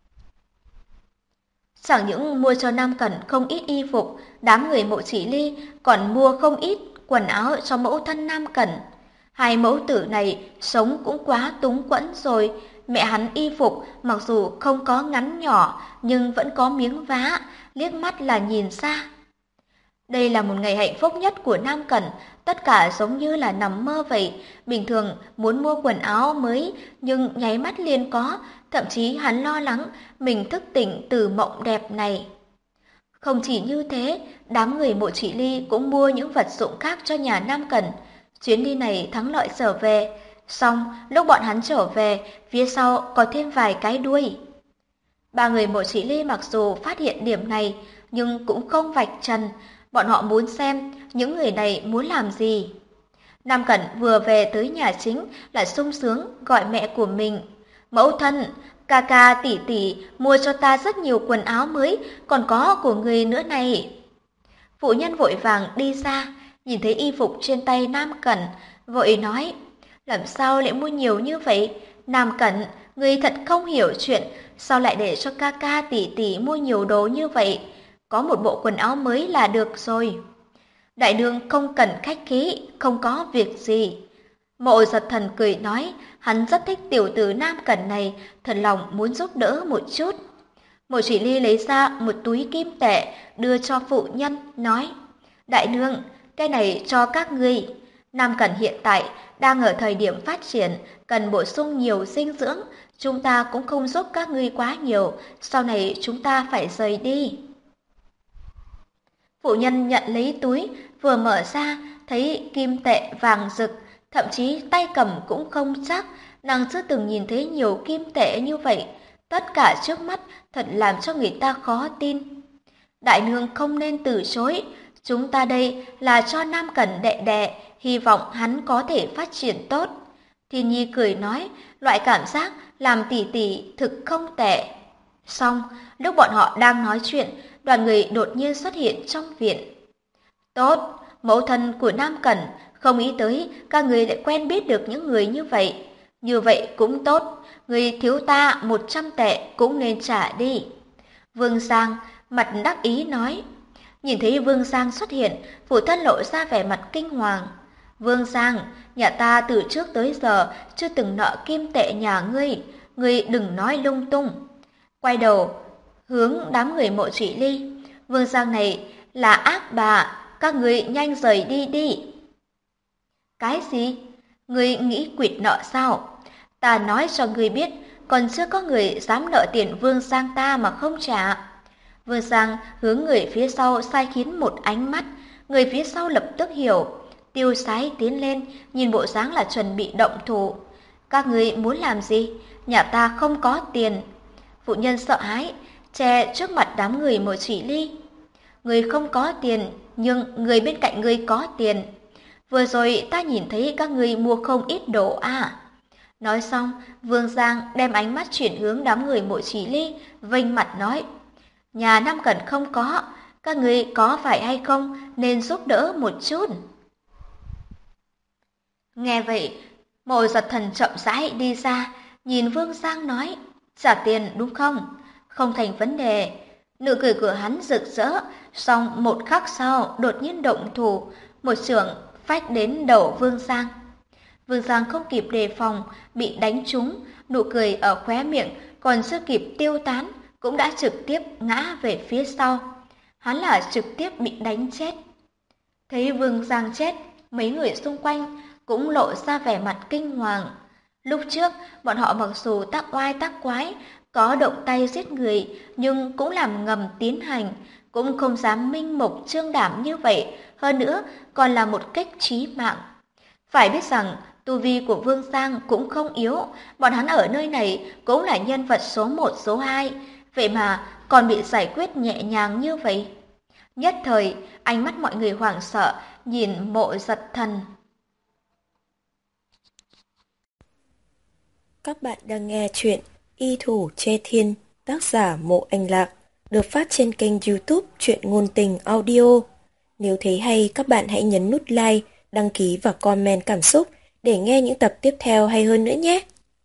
B: Chẳng những mua cho Nam Cẩn không ít y phục, đám người Mộ Chỉ Ly còn mua không ít quần áo cho mẫu thân Nam Cẩn. Hai mẫu tử này sống cũng quá túng quẫn rồi. Mẹ hắn y phục mặc dù không có ngắn nhỏ nhưng vẫn có miếng vá, liếc mắt là nhìn ra. Đây là một ngày hạnh phúc nhất của Nam Cẩn, tất cả giống như là nằm mơ vậy. Bình thường muốn mua quần áo mới nhưng nháy mắt liền có, thậm chí hắn lo lắng mình thức tỉnh từ mộng đẹp này. Không chỉ như thế, đám người Mộ Chỉ Ly cũng mua những vật dụng khác cho nhà Nam Cẩn. Chuyến đi này thắng lợi trở về, xong lúc bọn hắn trở về, phía sau có thêm vài cái đuôi. Ba người Mộ Chỉ Ly mặc dù phát hiện điểm này, nhưng cũng không vạch trần, bọn họ muốn xem những người này muốn làm gì. Nam Cẩn vừa về tới nhà chính là sung sướng gọi mẹ của mình. Mẫu thân, ca ca tỷ tỷ mua cho ta rất nhiều quần áo mới, còn có của người nữa này. Phụ nhân vội vàng đi ra, nhìn thấy y phục trên tay Nam Cẩn, vội nói, làm sao lại mua nhiều như vậy? Nam Cẩn, người thật không hiểu chuyện, sao lại để cho ca ca tỷ tỷ mua nhiều đồ như vậy? Có một bộ quần áo mới là được rồi. Đại nương không cần khách khí, không có việc gì. Mộ Giật Thần cười nói, hắn rất thích tiểu tử Nam Cẩn này, thật lòng muốn giúp đỡ một chút. Mộ Chỉ Ly lấy ra một túi kim tệ, đưa cho phụ nhân, nói, đại nương, cái này cho các ngươi. Nam Cẩn hiện tại đang ở thời điểm phát triển, cần bổ sung nhiều dinh dưỡng, chúng ta cũng không giúp các ngươi quá nhiều, sau này chúng ta phải rời đi. Phụ nhân nhận lấy túi, vừa mở ra, thấy kim tệ vàng rực, thậm chí tay cầm cũng không chắc, nàng chưa từng nhìn thấy nhiều kim tệ như vậy. Tất cả trước mắt thật làm cho người ta khó tin. Đại nương không nên từ chối, chúng ta đây là cho Nam Cẩn đệ đệ, hy vọng hắn có thể phát triển tốt. Thiên Nhi cười nói, loại cảm giác làm tỷ tỷ thực không tệ. Xong, lúc bọn họ đang nói chuyện, đoàn người đột nhiên xuất hiện trong viện. Tốt, mẫu thân của Nam Cẩn, không nghĩ tới các người lại quen biết được những người như vậy. Như vậy cũng tốt, người thiếu ta 100 tệ cũng nên trả đi. Vương Giang mặt đắc ý nói. Nhìn thấy Vương Giang xuất hiện, phụ thân lộ ra vẻ mặt kinh hoàng. Vương Giang, nhà ta từ trước tới giờ chưa từng nợ kim tệ nhà ngươi đừng nói lung tung. Quay đầu, hướng đám người Mộ Chỉ Ly. Vương Giang này là ác bà, các ngươi nhanh rời đi đi. Cái gì? Ngươi nghĩ quỵt nợ sao? Ta nói cho ngươi biết, còn chưa có người dám nợ tiền Vương Giang ta mà không trả. Vương Giang hướng người phía sau sai khiến một ánh mắt, người phía sau lập tức hiểu, tiêu sái tiến lên, nhìn bộ dáng là chuẩn bị động thủ. Các ngươi muốn làm gì? Nhà ta không có tiền. Phụ nhân sợ hãi, che trước mặt đám người Mộ Chỉ Ly. Người không có tiền, nhưng người bên cạnh người có tiền. Vừa rồi ta nhìn thấy các ngươi mua không ít đồ à. Nói xong, Vương Giang đem ánh mắt chuyển hướng đám người Mộ Chỉ Ly, vênh mặt nói, nhà Nam Cẩn không có, các ngươi có phải hay không nên giúp đỡ một chút. Nghe vậy, Mộ Giật Thần chậm rãi đi ra, nhìn Vương Giang nói, trả tiền đúng không? Không thành vấn đề. Nụ cười của hắn rực rỡ, song một khắc sau đột nhiên động thủ, một chưởng phách đến đầu Vương Giang. Vương Giang không kịp đề phòng, bị đánh trúng, nụ cười ở khóe miệng còn chưa kịp tiêu tán, cũng đã trực tiếp ngã về phía sau. Hắn là trực tiếp bị đánh chết. Thấy Vương Giang chết, mấy người xung quanh cũng lộ ra vẻ mặt kinh hoàng. Lúc trước, bọn họ mặc dù tác oai tác quái, có động tay giết người, nhưng cũng làm ngầm tiến hành, cũng không dám minh mục trương đảm như vậy, hơn nữa còn là một cách chí mạng. Phải biết rằng, tu vi của Vương Giang cũng không yếu, bọn hắn ở nơi này cũng là nhân vật số 1 số 2, vậy mà còn bị giải quyết nhẹ nhàng như vậy. Nhất thời, ánh mắt mọi người hoảng sợ, nhìn Mộ Giật Thần.
A: Các bạn đang nghe chuyện Y Thủ Chê Thiên, tác giả Mộ Anh Lạc, được phát trên kênh YouTube Truyện Ngôn Tình Audio. Nếu thấy hay, các bạn hãy nhấn nút like, đăng ký và comment cảm xúc để nghe những tập tiếp theo hay hơn nữa nhé.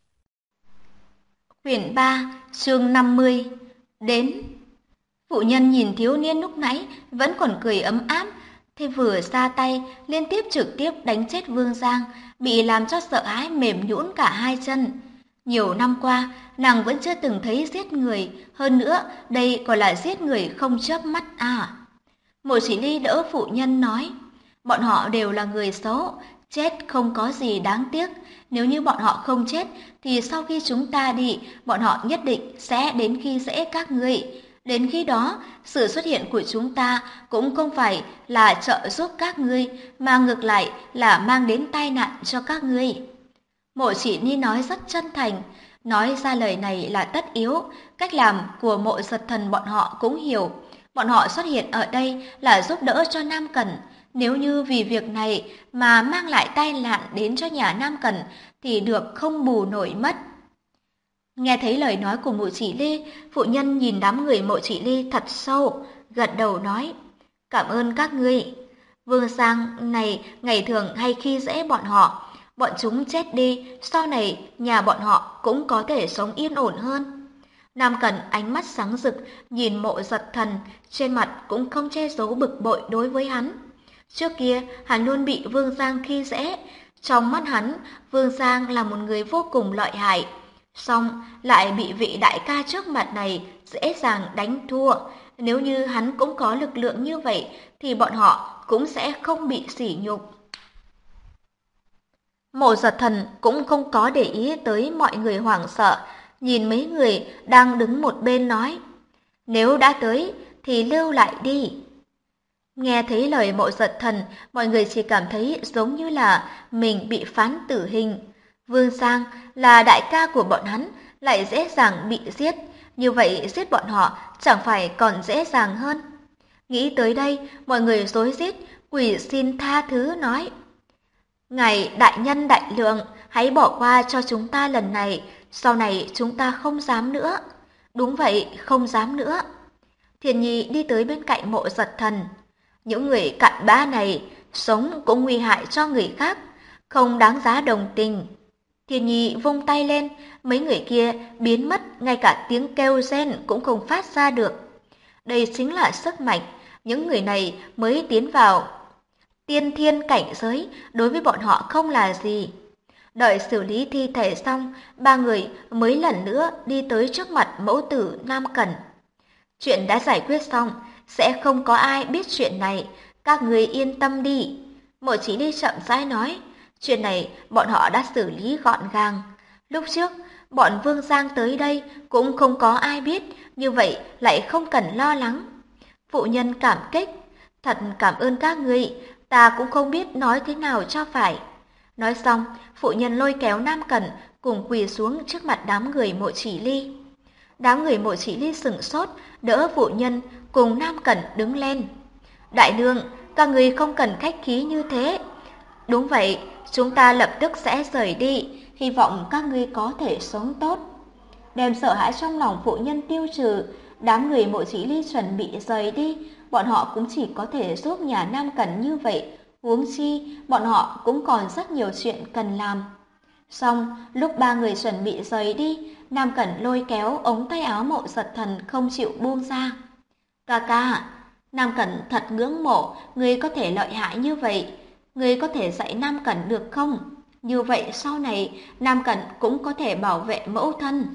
B: Quyển 3, chương 50. Đến. Phụ nhân nhìn thiếu niên lúc nãy vẫn còn cười ấm áp, thế vừa ra tay liên tiếp trực tiếp đánh chết Vương Giang, bị làm cho sợ hãi mềm nhũn cả hai chân. Nhiều năm qua, nàng vẫn chưa từng thấy giết người, hơn nữa đây còn là giết người không chớp mắt à. Mộ Chỉ Ly đỡ phụ nhân nói, bọn họ đều là người xấu, chết không có gì đáng tiếc, nếu như bọn họ không chết thì sau khi chúng ta đi, bọn họ nhất định sẽ đến khi dễ các ngươi. Đến khi đó, sự xuất hiện của chúng ta cũng không phải là trợ giúp các ngươi, mà ngược lại là mang đến tai nạn cho các ngươi. Mộ Chỉ Ni nói rất chân thành, nói ra lời này là tất yếu, cách làm của Mộ Giật Thần bọn họ cũng hiểu. Bọn họ xuất hiện ở đây là giúp đỡ cho Nam Cẩn, nếu như vì việc này mà mang lại tai nạn đến cho nhà Nam Cẩn thì được không bù nổi mất. Nghe thấy lời nói của Mộ Chỉ Ly, phụ nhân nhìn đám người Mộ Chỉ Ly thật sâu, gật đầu nói, cảm ơn các ngươi. Vương Sang này ngày thường hay khi dễ bọn chúng chết đi, sau này nhà bọn họ cũng có thể sống yên ổn hơn. Nam Cẩn ánh mắt sáng rực, nhìn Mộ Giật Thần, trên mặt cũng không che giấu bực bội đối với hắn. Trước kia, hắn luôn bị Vương Giang khi dễ, trong mắt hắn, Vương Giang là một người vô cùng lợi hại. Xong lại bị vị đại ca trước mặt này dễ dàng đánh thua. Nếu như hắn cũng có lực lượng như vậy thì bọn họ cũng sẽ không bị sỉ nhục. Mộ Giật Thần cũng không có để ý tới mọi người hoảng sợ, nhìn mấy người đang đứng một bên nói, nếu đã tới thì lưu lại đi. Nghe thấy lời Mộ Giật Thần, mọi người chỉ cảm thấy giống như là mình bị phán tử hình. Vương Giang là đại ca của bọn hắn, lại dễ dàng bị giết, như vậy giết bọn họ chẳng phải còn dễ dàng hơn. Nghĩ tới đây, mọi người rối rít, quỳ xin tha thứ nói, ngài đại nhân đại lượng, hãy bỏ qua cho chúng ta lần này, sau này chúng ta không dám nữa. Đúng vậy, không dám nữa. Thiền Nhi đi tới bên cạnh Mộ Giật Thần. Những người cặn bã này, sống cũng nguy hại cho người khác, không đáng giá đồng tình. Thiền Nhi vung tay lên, mấy người kia biến mất, ngay cả tiếng kêu rên cũng không phát ra được. Đây chính là sức mạnh, những người này mới tiến vào tiên thiên cảnh giới, đối với bọn họ không là gì. Đợi xử lý thi thể xong, ba người mới lần nữa đi tới trước mặt mẫu tử Nam Cẩn. Chuyện đã giải quyết xong, sẽ không có ai biết chuyện này, các người yên tâm đi. Mộ Chỉ Ly chậm rãi nói, chuyện này bọn họ đã xử lý gọn gàng. Lúc trước, bọn Vương Giang tới đây cũng không có ai biết, như vậy lại không cần lo lắng. Phụ nhân cảm kích, thật cảm ơn các ngươi, ta cũng không biết nói thế nào cho phải. Nói xong, phụ nhân lôi kéo Nam Cẩn cùng quỳ xuống trước mặt đám người Mộ Chỉ Ly. Đám người Mộ Chỉ Ly sửng sốt, đỡ phụ nhân cùng Nam Cẩn đứng lên. Đại nương, các người không cần khách khí như thế. Đúng vậy, chúng ta lập tức sẽ rời đi, hy vọng các ngươi có thể sống tốt. Đem sợ hãi trong lòng phụ nhân tiêu trừ, đám người Mộ Chỉ Ly chuẩn bị rời đi, bọn họ cũng chỉ có thể giúp nhà Nam Cẩn như vậy, huống chi bọn họ cũng còn rất nhiều chuyện cần làm. Xong, lúc ba người chuẩn bị rời đi, Nam Cẩn lôi kéo ống tay áo Mộ Giật Thần không chịu buông ra. Ca ca, Nam Cẩn thật ngưỡng mộ, ngươi có thể lợi hại như vậy. Ngươi có thể dạy Nam Cẩn được không? Như vậy sau này, Nam Cẩn cũng có thể bảo vệ mẫu thân.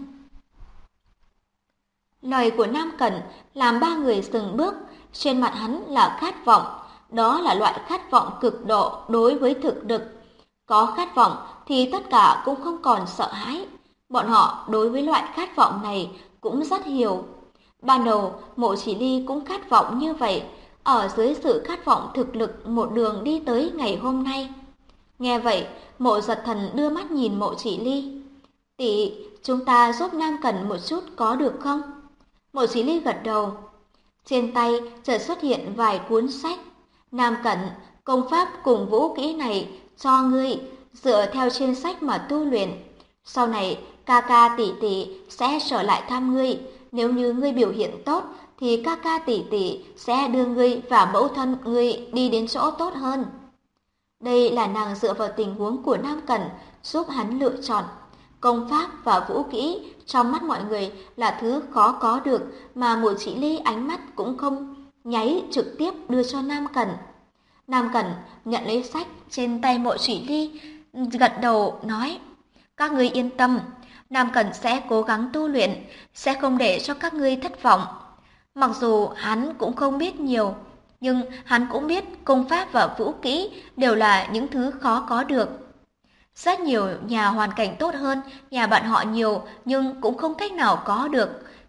B: Lời của Nam Cẩn làm ba người dừng bước, trên mặt hắn là khát vọng. Đó là loại khát vọng cực độ đối với thực lực. Có khát vọng thì tất cả cũng không còn sợ hãi. Bọn họ đối với loại khát vọng này cũng rất hiểu. Ban đầu, Mộ Chỉ Ly cũng khát vọng như vậy, ở dưới sự khát vọng thực lực một đường đi tới ngày hôm nay. Nghe vậy, Mộ Giật Thần đưa mắt nhìn Mộ Chỉ Ly. Tỷ, chúng ta giúp Nam Cẩn một chút có được không? Mộ Chỉ Ly gật đầu. Trên tay chợt xuất hiện vài cuốn sách. Nam Cẩn, công pháp cùng vũ kỹ này cho ngươi, dựa theo trên sách mà tu luyện. Sau này, ca ca tỷ tỷ sẽ trở lại thăm ngươi. Nếu như ngươi biểu hiện tốt, thì ca ca tỷ tỷ sẽ đưa ngươi và mẫu thân ngươi đi đến chỗ tốt hơn. Đây là nàng dựa vào tình huống của Nam Cẩn giúp hắn lựa chọn. Công pháp và vũ kỹ trong mắt mọi người là thứ khó có được mà Mộ Chỉ Ly ánh mắt cũng không nháy trực tiếp đưa cho Nam Cẩn. Nam Cẩn nhận lấy sách trên tay Mộ Chỉ Ly, gật đầu nói, các ngươi yên tâm, Nam Cẩn sẽ cố gắng tu luyện, sẽ không để cho các ngươi thất vọng. Mặc dù hắn cũng không biết nhiều, nhưng hắn cũng biết công pháp và vũ kỹ đều là những thứ khó có được. Rất nhiều nhà hoàn cảnh tốt hơn nhà bạn họ nhiều nhưng cũng không cách nào có được.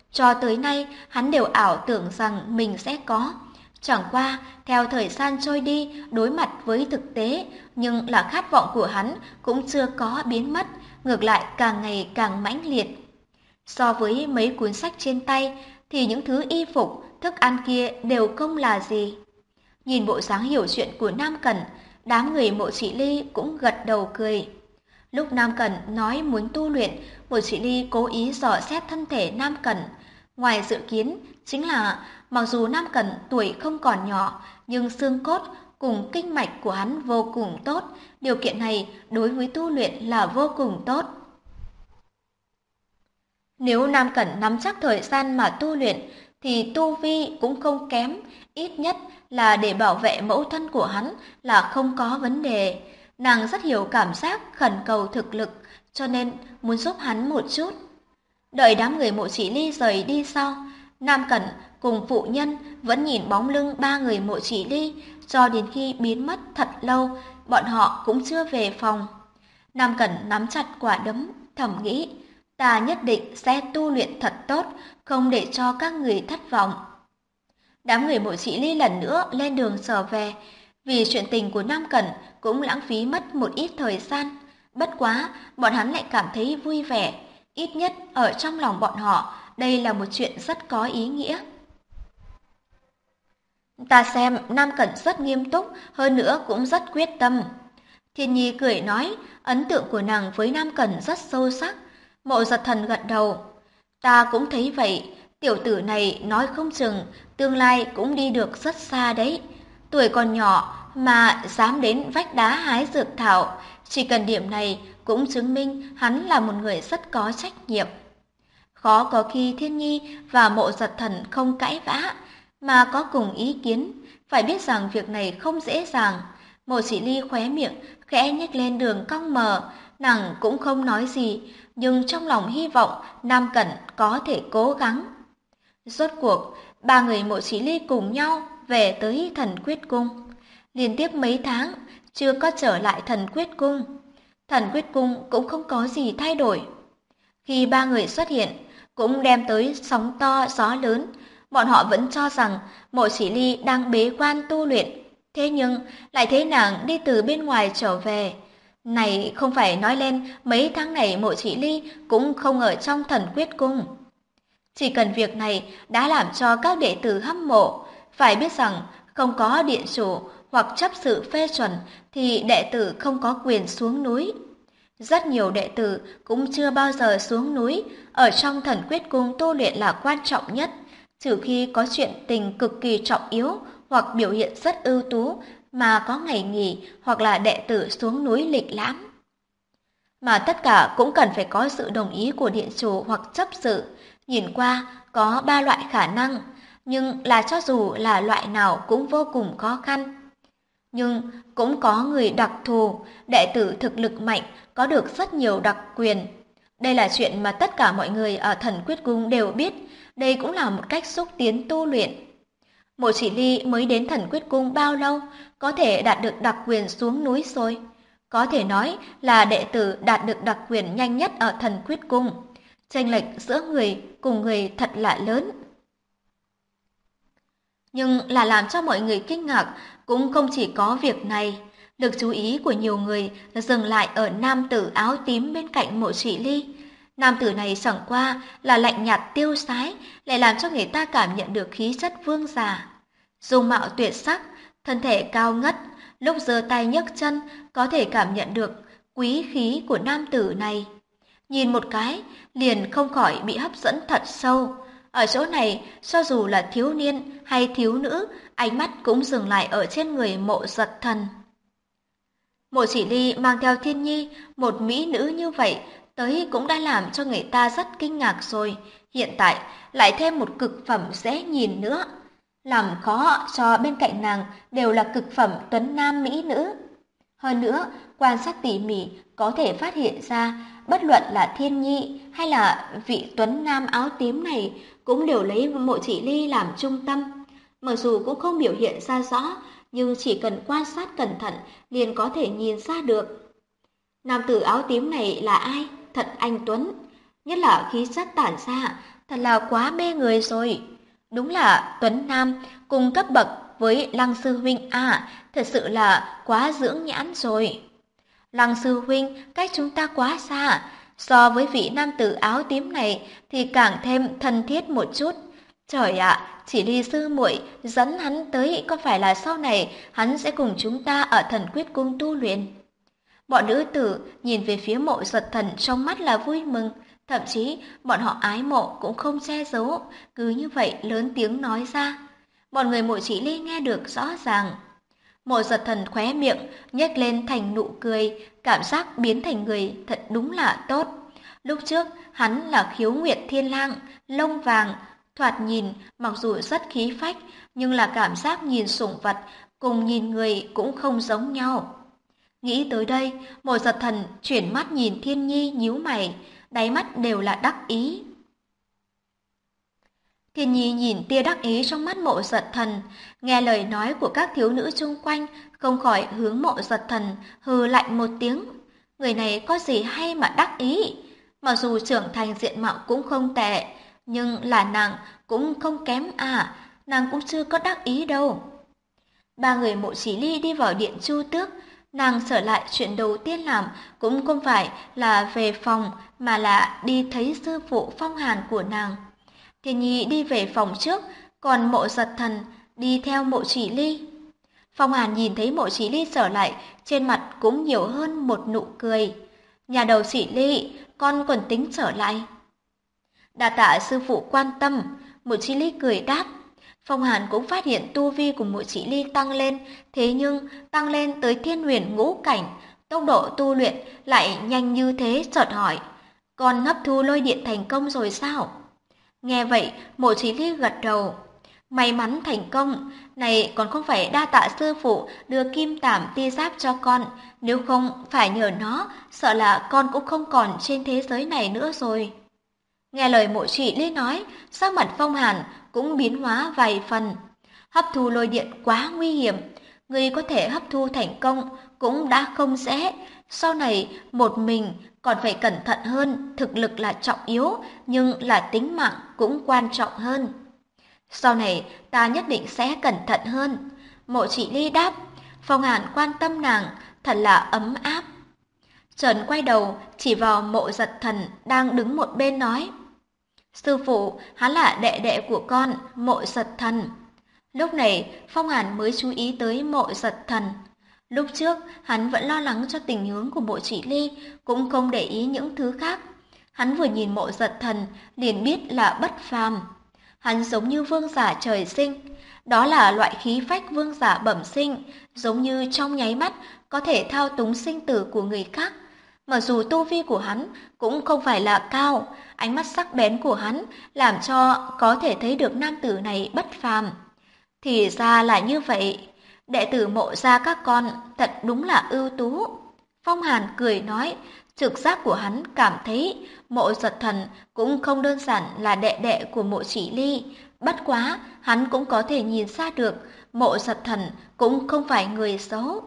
B: Cho tới nay, hắn đều ảo tưởng rằng mình sẽ có. Chẳng qua, theo thời gian trôi đi, đối mặt với thực tế, nhưng là khát vọng của hắn cũng chưa có biến mất, ngược lại càng ngày càng mãnh liệt. So với mấy cuốn sách trên tay, thì những thứ y phục, thức ăn kia đều không là gì. Nhìn bộ dáng hiểu chuyện của Nam Cẩn, đám người Mộ Chỉ Ly cũng gật đầu cười. Lúc Nam Cẩn nói muốn tu luyện, Mộ Chỉ Ly cố ý dò xét thân thể Nam Cẩn. Ngoài dự kiến, chính là mặc dù Nam Cẩn tuổi không còn nhỏ, nhưng xương cốt cùng kinh mạch của hắn vô cùng tốt. Điều kiện này đối với tu luyện là vô cùng tốt. Nếu Nam Cẩn nắm chắc thời gian mà tu luyện, thì tu vi cũng không kém, ít nhất là để bảo vệ mẫu thân của hắn là không có vấn đề. Nàng rất hiểu cảm giác khẩn cầu thực lực, cho nên muốn giúp hắn một chút. Đợi đám người Mộ Chỉ Ly rời đi sau, Nam Cẩn cùng phụ nhân vẫn nhìn bóng lưng ba người Mộ Chỉ Ly, cho đến khi biến mất thật lâu, bọn họ cũng chưa về phòng. Nam Cẩn nắm chặt quả đấm, thầm nghĩ, ta nhất định sẽ tu luyện thật tốt, không để cho các người thất vọng. Đám người Mộ Chỉ Ly lần nữa lên đường trở về, vì chuyện tình của Nam Cẩn cũng lãng phí mất một ít thời gian. Bất quá, bọn hắn lại cảm thấy vui vẻ, ít nhất ở trong lòng bọn họ, đây là một chuyện rất có ý nghĩa. Ta xem Nam Cẩn rất nghiêm túc, hơn nữa cũng rất quyết tâm. Thiên Nhi cười nói, ấn tượng của nàng với Nam Cẩn rất sâu sắc. Mộ Giật Thần gật đầu. Ta cũng thấy vậy, tiểu tử này nói không chừng, tương lai cũng đi được rất xa đấy. Tuổi còn nhỏ mà dám đến vách đá hái dược thảo, chỉ cần điểm này cũng chứng minh hắn là một người rất có trách nhiệm. Khó có khi Thiên Nhi và Mộ Giật Thần không cãi vã, mà có cùng ý kiến, phải biết rằng việc này không dễ dàng. Mộ Chỉ Ly khóe miệng khẽ nhếch lên đường cong mờ, nàng cũng không nói gì, nhưng trong lòng hy vọng Nam Cẩn có thể cố gắng. Rốt cuộc, ba người Mộ Chỉ Ly cùng nhau về tới Thần Quyết Cung. Liên tiếp mấy tháng, chưa có trở lại Thần Quyết Cung. Thần Quyết Cung cũng không có gì thay đổi. Khi ba người xuất hiện, cũng đem tới sóng to gió lớn. Bọn họ vẫn cho rằng Mộ Chỉ Ly đang bế quan tu luyện. Thế nhưng, lại thấy nàng đi từ bên ngoài trở về. Này không phải nói lên mấy tháng này Mộ Chỉ Ly cũng không ở trong Thần Quyết Cung. Chỉ cần việc này đã làm cho các đệ tử hâm mộ, phải biết rằng không có điện chủ hoặc chấp sự phê chuẩn thì đệ tử không có quyền xuống núi. Rất nhiều đệ tử cũng chưa bao giờ xuống núi, ở trong Thần Quyết Cung tu luyện là quan trọng nhất, trừ khi có chuyện tình cực kỳ trọng yếu hoặc biểu hiện rất ưu tú mà có ngày nghỉ hoặc là đệ tử xuống núi lịch lãm. Mà tất cả cũng cần phải có sự đồng ý của điện chủ hoặc chấp sự. Nhìn qua có 3 loại khả năng, nhưng là cho dù là loại nào cũng vô cùng khó khăn. Nhưng cũng có người đặc thù, đệ tử thực lực mạnh có được rất nhiều đặc quyền. Đây là chuyện mà tất cả mọi người ở Thần Quyết Cung đều biết, đây cũng là một cách xúc tiến tu luyện. Mộ Chỉ Ly mới đến Thần Quyết Cung bao lâu, có thể đạt được đặc quyền xuống núi rồi. Có thể nói là đệ tử đạt được đặc quyền nhanh nhất ở Thần Quyết Cung. Chênh lệch giữa người cùng người thật là lớn. Nhưng là làm cho mọi người kinh ngạc cũng không chỉ có việc này. Lực chú ý của nhiều người dừng lại ở nam tử áo tím bên cạnh Mộ Chỉ Ly. Nam tử này chẳng qua là lạnh nhạt tiêu sái, lại làm cho người ta cảm nhận được khí chất vương giả. Dung mạo tuyệt sắc, thân thể cao ngất, lúc giơ tay nhấc chân có thể cảm nhận được quý khí của nam tử này. Nhìn một cái, liền không khỏi bị hấp dẫn thật sâu. Ở chỗ này, cho dù là thiếu niên hay thiếu nữ, ánh mắt cũng dừng lại ở trên người Mộ Giật Thần. Mộ Chỉ Ly mang theo Thiên Nhi, một mỹ nữ như vậy, tới cũng đã làm cho người ta rất kinh ngạc rồi. Hiện tại lại thêm một cực phẩm dễ nhìn nữa. Làm khó cho bên cạnh nàng đều là cực phẩm tuấn nam mỹ nữ. Hơn nữa, quan sát tỉ mỉ có thể phát hiện ra bất luận là Thiên Nhi hay là vị tuấn nam áo tím này cũng đều lấy Mộ Chỉ Ly làm trung tâm. Mặc dù cũng không biểu hiện ra rõ, nhưng chỉ cần quan sát cẩn thận liền có thể nhìn ra được. Nam tử áo tím này là ai? Thật anh tuấn, nhất là khí chất tản ra, thật là quá mê người rồi. Đúng là Tuấn Nam cùng cấp bậc với Lăng sư huynh à, thật sự là quá dưỡng nhãn rồi. Lăng sư huynh cách chúng ta quá xa, so với vị nam tử áo tím này thì càng thêm thân thiết một chút. Trời ạ, chỉ Ly sư muội dẫn hắn tới có phải là sau này hắn sẽ cùng chúng ta ở Thần Quyết Cung tu luyện. Bọn nữ tử nhìn về phía Mộ Giật Thần trong mắt là vui mừng, thậm chí bọn họ ái mộ cũng không che giấu, cứ như vậy lớn tiếng nói ra. Bọn người Mộ Chỉ Ly nghe được rõ ràng. Mộ Giật Thần khóe miệng nhếch lên thành nụ cười, cảm giác biến thành người thật đúng là tốt. Lúc trước hắn là Khiếu Nguyệt Thiên Lang, lông vàng, thoạt nhìn mặc dù rất khí phách, nhưng là cảm giác nhìn sủng vật cùng nhìn người cũng không giống nhau. Nghĩ tới đây, Mộ Giật Thần chuyển mắt nhìn Thiên Nhi nhíu mày, đáy mắt đều là đắc ý. Thiên Nhi nhìn tia đắc ý trong mắt Mộ Giật Thần, nghe lời nói của các thiếu nữ chung quanh, không khỏi hướng Mộ Giật Thần hừ lạnh một tiếng. Người này có gì hay mà đắc ý? Mặc dù trưởng thành diện mạo cũng không tệ, nhưng là nàng cũng không kém à, nàng cũng chưa có đắc ý đâu. Ba người Mộ Chỉ Ly đi vào điện Chu Tước, nàng trở lại chuyện đầu tiên làm cũng không phải là về phòng mà là đi thấy sư phụ Phong Hàn của nàng. Thiên Nhi đi về phòng trước, còn Mộ Giật Thần đi theo Mộ Chỉ Ly. Phong Hàn nhìn thấy Mộ Chỉ Ly trở lại, trên mặt cũng nhiều hơn một nụ cười. Nhà đầu Chỉ Ly, con còn tính trở lại. Đa tạ sư phụ quan tâm, Mộ Chỉ Ly cười đáp. Phong Hàn cũng phát hiện tu vi của Mộ Chỉ Ly tăng lên, thế nhưng tăng lên tới Thiên Huyền ngũ cảnh, tốc độ tu luyện lại nhanh như thế, chợt hỏi: "Con hấp thu lôi điện thành công rồi sao?" Nghe vậy, Mộ Chỉ Ly gật đầu. May mắn thành công, này còn không phải đa tạ sư phụ đưa kim tảm ti giáp cho con, nếu không phải nhờ nó, sợ là con cũng không còn trên thế giới này nữa rồi. Nghe lời Mộ Chỉ Ly nói, sắc mặt Phong Hàn cũng biến hóa vài phần. Hấp thu lôi điện quá nguy hiểm, người có thể hấp thu thành công cũng đã không dễ, sau này một mình còn phải cẩn thận hơn, thực lực là trọng yếu, nhưng là tính mạng cũng quan trọng hơn. Sau này ta nhất định sẽ cẩn thận hơn. Mộ Chỉ Ly đáp. Phong Hàn quan tâm nàng, thật là ấm áp. Trần quay đầu chỉ vào Mộ Giật Thần đang đứng một bên nói: "Sư phụ, hắn là đệ đệ của con, Mộ Giật Thần." Lúc này Phong Hàn mới chú ý tới Mộ Giật Thần. Lúc trước hắn vẫn lo lắng cho tình huống của Mộ Chỉ Ly, cũng không để ý những thứ khác. Hắn vừa nhìn Mộ Giật Thần liền biết là bất phàm. Hắn giống như vương giả trời sinh, đó là loại khí phách vương giả bẩm sinh, giống như trong nháy mắt có thể thao túng sinh tử của người khác. Mặc dù tu vi của hắn cũng không phải là cao, ánh mắt sắc bén của hắn làm cho có thể thấy được nam tử này bất phàm. Thì ra là như vậy, đệ tử Mộ gia các con thật đúng là ưu tú. Phong Hàn cười nói, trực giác của hắn cảm thấy Mộ Giật Thần cũng không đơn giản là đệ đệ của Mộ Chỉ Ly, bất quá hắn cũng có thể nhìn ra được Mộ Giật Thần cũng không phải người xấu.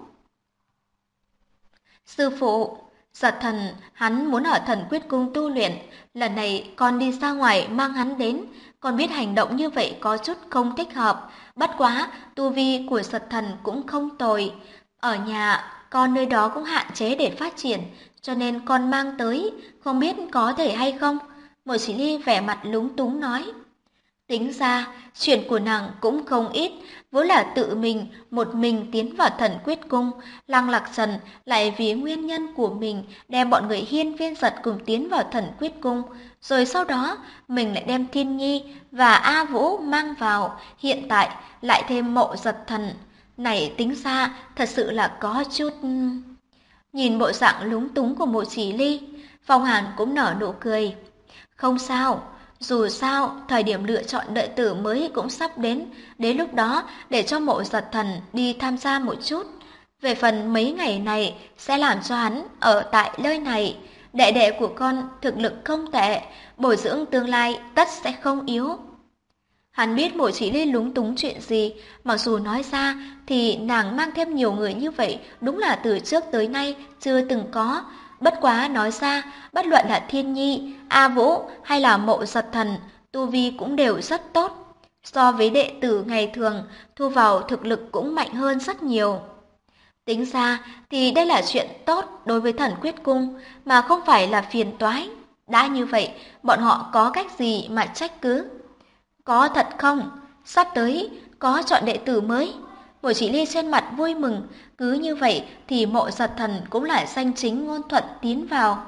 B: Sư phụ, Giật Thần hắn muốn ở Thần Quyết Cung tu luyện, lần này con đi ra ngoài mang hắn đến, con biết hành động như vậy có chút không thích hợp, bất quá tu vi của Giật Thần cũng không tồi, ở nhà con nơi đó cũng hạn chế để phát triển, cho nên con mang tới, không biết có thể hay không? Mộ Chỉ Ly vẻ mặt lúng túng nói. Tính ra, chuyện của nàng cũng không ít, vốn là tự mình, một mình tiến vào Thần Quyết Cung, Lăng Lạc Trần lại vì nguyên nhân của mình đem bọn người Hiên Viên Giật cùng tiến vào Thần Quyết Cung, rồi sau đó mình lại đem Thiên Nhi và A Vũ mang vào, hiện tại lại thêm Mộ Giật Thần. Này tính ra, thật sự là có chút... Nhìn bộ dạng lúng túng của Mộ Chỉ Ly, Phong Hàn cũng nở nụ cười. Không sao, dù sao, thời điểm lựa chọn đệ tử mới cũng sắp đến lúc đó để cho Mộ Giật Thần đi tham gia một chút. Về phần mấy ngày này sẽ làm cho hắn ở tại nơi này, đệ đệ của con thực lực không tệ, bồi dưỡng tương lai tất sẽ không yếu. Hắn biết Mộ Chỉ Ly lúng túng chuyện gì, mặc dù nói ra thì nàng mang thêm nhiều người như vậy đúng là từ trước tới nay chưa từng có. Bất quá nói ra, bất luận là Thiên Nhi, A Vũ hay là Mộ Giật Thần tu vi cũng đều rất tốt. So với đệ tử ngày thường, thu vào thực lực cũng mạnh hơn rất nhiều. Tính ra thì đây là chuyện tốt đối với Thần Quyết Cung mà không phải là phiền toái. Đã như vậy, bọn họ có cách gì mà trách cứ? Có thật không? Sắp tới có chọn đệ tử mới. Mộ Chỉ Ly trên mặt vui mừng, cứ như vậy thì Mộ Giật Thần cũng lại danh chính ngôn thuận tiến vào.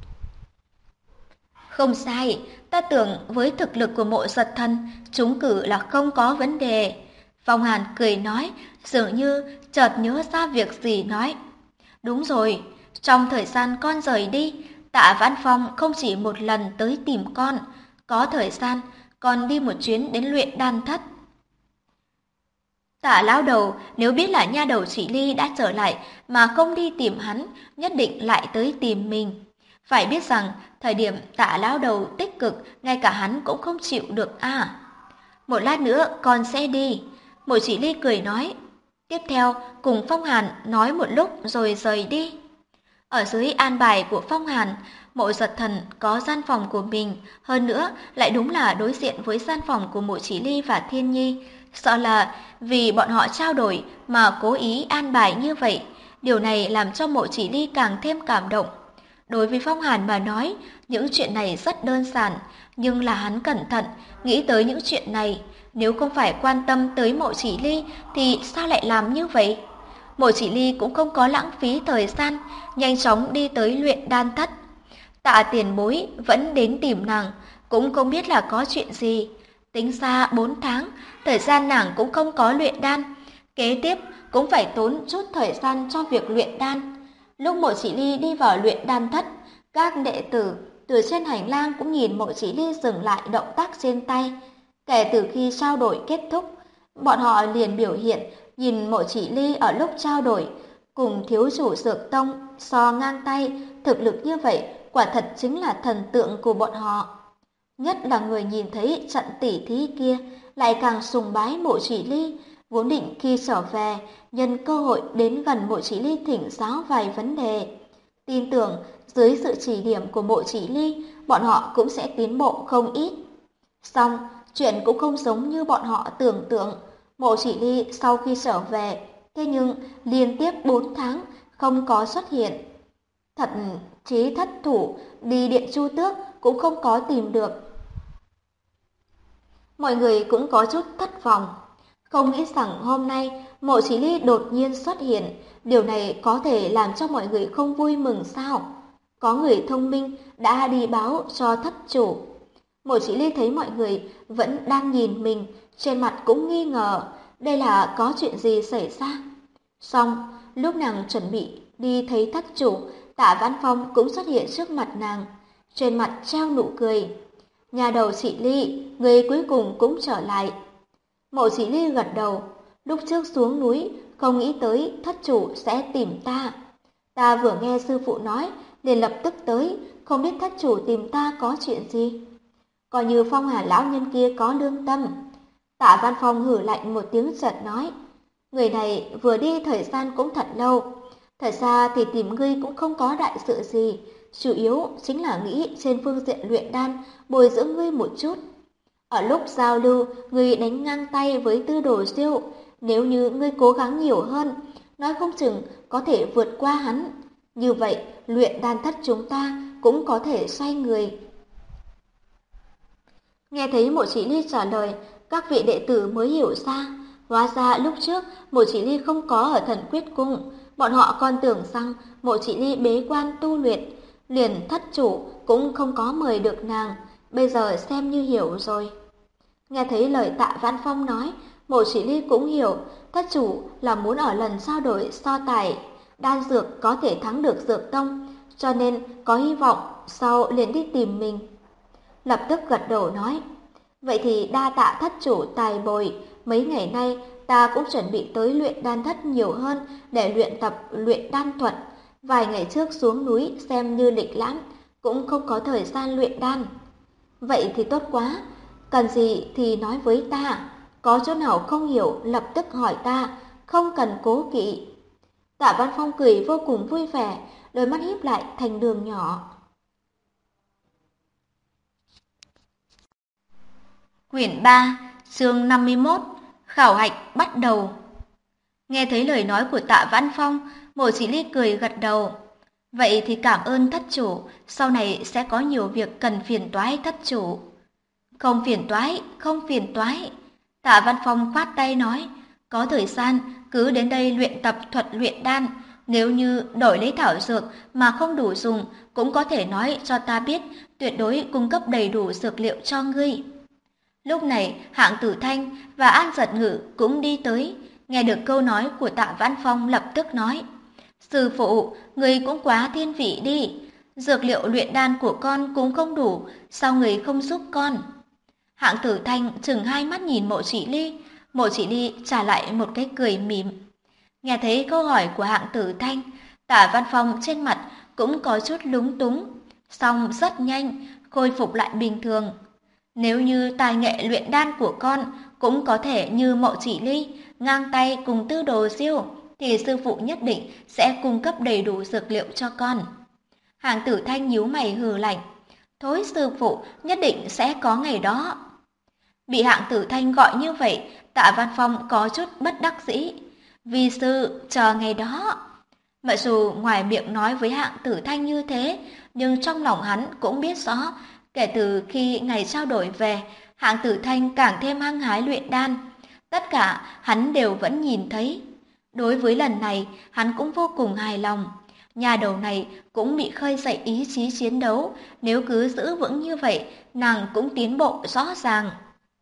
B: Không sai, ta tưởng với thực lực của Mộ Giật Thần, trúng cử là không có vấn đề. Phong Hàn cười nói, dường như chợt nhớ ra việc gì nói. Đúng rồi, trong thời gian con rời đi, Tạ Vãn Phong không chỉ một lần tới tìm con, có thời gian còn đi một chuyến đến luyện đan thất. Tạ lão đầu nếu biết là nha đầu Chỉ Ly đã trở lại mà không đi tìm hắn, nhất định lại tới tìm mình. Phải biết rằng, thời điểm Tạ lão đầu tích cực, ngay cả hắn cũng không chịu được à. Một lát nữa con sẽ đi. Mộ Chỉ Ly cười nói. Tiếp theo, cùng Phong Hàn nói một lúc rồi rời đi. Ở dưới an bài của Phong Hàn, Mộ Giật Thần có gian phòng của mình, hơn nữa lại đúng là đối diện với gian phòng của Mộ Chỉ Ly và Thiên Nhi. Sợ là vì bọn họ trao đổi mà cố ý an bài như vậy, điều này làm cho Mộ Chỉ Ly càng thêm cảm động. Đối với Phong Hàn mà nói, những chuyện này rất đơn giản, nhưng là hắn cẩn thận, nghĩ tới những chuyện này. Nếu không phải quan tâm tới Mộ Chỉ Ly thì sao lại làm như vậy? Mộ Chỉ Ly cũng không có lãng phí thời gian, nhanh chóng đi tới luyện đan thất. Tạ tiền bối vẫn đến tìm nàng, cũng không biết là có chuyện gì. Tính ra 4 tháng, thời gian nàng cũng không có luyện đan. Kế tiếp cũng phải tốn chút thời gian cho việc luyện đan. Lúc Mộ Chỉ Ly đi vào luyện đan thất, các đệ tử từ trên hành lang cũng nhìn Mộ Chỉ Ly dừng lại động tác trên tay. Kể từ khi trao đổi kết thúc, bọn họ liền biểu hiện nhìn Mộ Chỉ Ly ở lúc trao đổi, cùng thiếu chủ Dược Tông so ngang tay, thực lực như vậy quả thật chính là thần tượng của bọn họ. Nhất là người nhìn thấy trận tỉ thí kia lại càng sùng bái Mộ Chỉ Ly, vốn định khi trở về nhân cơ hội đến gần Mộ Chỉ Ly thỉnh giáo vài vấn đề. Tin tưởng dưới sự chỉ điểm của Mộ Chỉ Ly, bọn họ cũng sẽ tiến bộ không ít. Xong, chuyện cũng không giống như bọn họ tưởng tượng. Mộ Chỉ Ly sau khi trở về, thế nhưng liên tiếp 4 tháng không có xuất hiện. Thậm chí thất thủ đi Điện Chu Tước cũng không có tìm được. Mọi người cũng có chút thất vọng. Không nghĩ rằng hôm nay Mộ Chỉ Ly đột nhiên xuất hiện, điều này có thể làm cho mọi người không vui mừng sao? Có người thông minh đã đi báo cho thất chủ. Mộ Chỉ Ly thấy mọi người vẫn đang nhìn mình, trên mặt cũng nghi ngờ, đây là có chuyện gì xảy ra. Xong, lúc nàng chuẩn bị đi thấy thất chủ, Tạ Vãn Phong cũng xuất hiện trước mặt nàng, trên mặt treo nụ cười. Nhà đầu Chỉ Ly, người cuối cùng cũng trở lại. Mộ Chỉ Ly gật đầu, lúc trước xuống núi, không nghĩ tới thất chủ sẽ tìm ta. Ta vừa nghe sư phụ nói, liền lập tức tới, không biết thất chủ tìm ta có chuyện gì. Coi như Phong Hà lão nhân kia có lương tâm. Tạ Văn Phong hử lạnh một tiếng chợt nói, người này vừa đi thời gian cũng thật lâu. Thật ra thì tìm ngươi cũng không có đại sự gì, chủ yếu chính là nghĩ trên phương diện luyện đan bồi dưỡng ngươi một chút. Ở lúc giao lưu, ngươi đánh ngang tay với Tư Đồ Diêu, nếu như ngươi cố gắng nhiều hơn, nói không chừng có thể vượt qua hắn. Như vậy, luyện đan thất chúng ta cũng có thể xoay người. Nghe thấy Mộ Chỉ Ly trả lời, các vị đệ tử mới hiểu ra. Hóa ra lúc trước Mộ Chỉ Ly không có ở Thần Quyết Cung, bọn họ còn tưởng rằng Mộ Chỉ Ly bế quan tu luyện, liền thất chủ cũng không có mời được nàng, bây giờ xem như hiểu rồi. Nghe thấy lời Tạ Vãn Phong nói, Mộ Chỉ Ly cũng hiểu, thất chủ là muốn ở lần trao đổi so tài đan dược có thể thắng được Dược Tông, cho nên có hy vọng sau liền đi tìm mình. Lập tức gật đầu nói, vậy thì đa tạ thất chủ tài bồi, mấy ngày nay ta cũng chuẩn bị tới luyện đan thất nhiều hơn để luyện tập luyện đan thuật. Vài ngày trước xuống núi xem như lịch lãm, cũng không có thời gian luyện đan. Vậy thì tốt quá, cần gì thì nói với ta, có chỗ nào không hiểu lập tức hỏi ta, không cần cố kỵ. Tạ Văn Phong cười vô cùng vui vẻ, đôi mắt híp lại thành đường nhỏ. Quyển 3, chương 51, khảo hạch bắt đầu. Nghe thấy lời nói của Tạ Vãn Phong, Mộ Chỉ Ly cười gật đầu. Vậy thì cảm ơn thất chủ, sau này sẽ có nhiều việc cần phiền toái thất chủ. Không phiền toái, không phiền toái. Tạ Văn Phong khoát tay nói, có thời gian cứ đến đây luyện tập thuật luyện đan, nếu như đổi lấy thảo dược mà không đủ dùng cũng có thể nói cho ta biết, tuyệt đối cung cấp đầy đủ dược liệu cho ngươi. Lúc này, Hạng Tử Thanh và An Giật Ngự cũng đi tới, nghe được câu nói của Tạ Vãn Phong lập tức nói, sư phụ, người cũng quá thiên vị đi, dược liệu luyện đan của con cũng không đủ, sao người không giúp con? Hạng Tử Thanh chừng hai mắt nhìn Mộ Chỉ Ly trả lại một cái cười mỉm. Nghe thấy câu hỏi của Hạng Tử Thanh, Tạ Văn Phong trên mặt cũng có chút lúng túng, song rất nhanh khôi phục lại bình thường. Nếu như tài nghệ luyện đan của con cũng có thể như Mộ Chỉ Ly, ngang tay cùng Tư Đồ Diêu, thì sư phụ nhất định sẽ cung cấp đầy đủ dược liệu cho con. Hạng Tử Thanh nhíu mày hừ lạnh, thối sư phụ nhất định sẽ có ngày đó. Bị Hạng Tử Thanh gọi như vậy, Tạ Văn Phong có chút bất đắc dĩ. Vi sư chờ ngày đó. Mặc dù ngoài miệng nói với Hạng Tử Thanh như thế, nhưng trong lòng hắn cũng biết rõ, kể từ khi ngày trao đổi về, Hạng Tử Thanh càng thêm hăng hái luyện đan. Tất cả hắn đều vẫn nhìn thấy. Đối với lần này, hắn cũng vô cùng hài lòng. Nhà đầu này cũng bị khơi dậy ý chí chiến đấu, nếu cứ giữ vững như vậy, nàng cũng tiến bộ rõ ràng.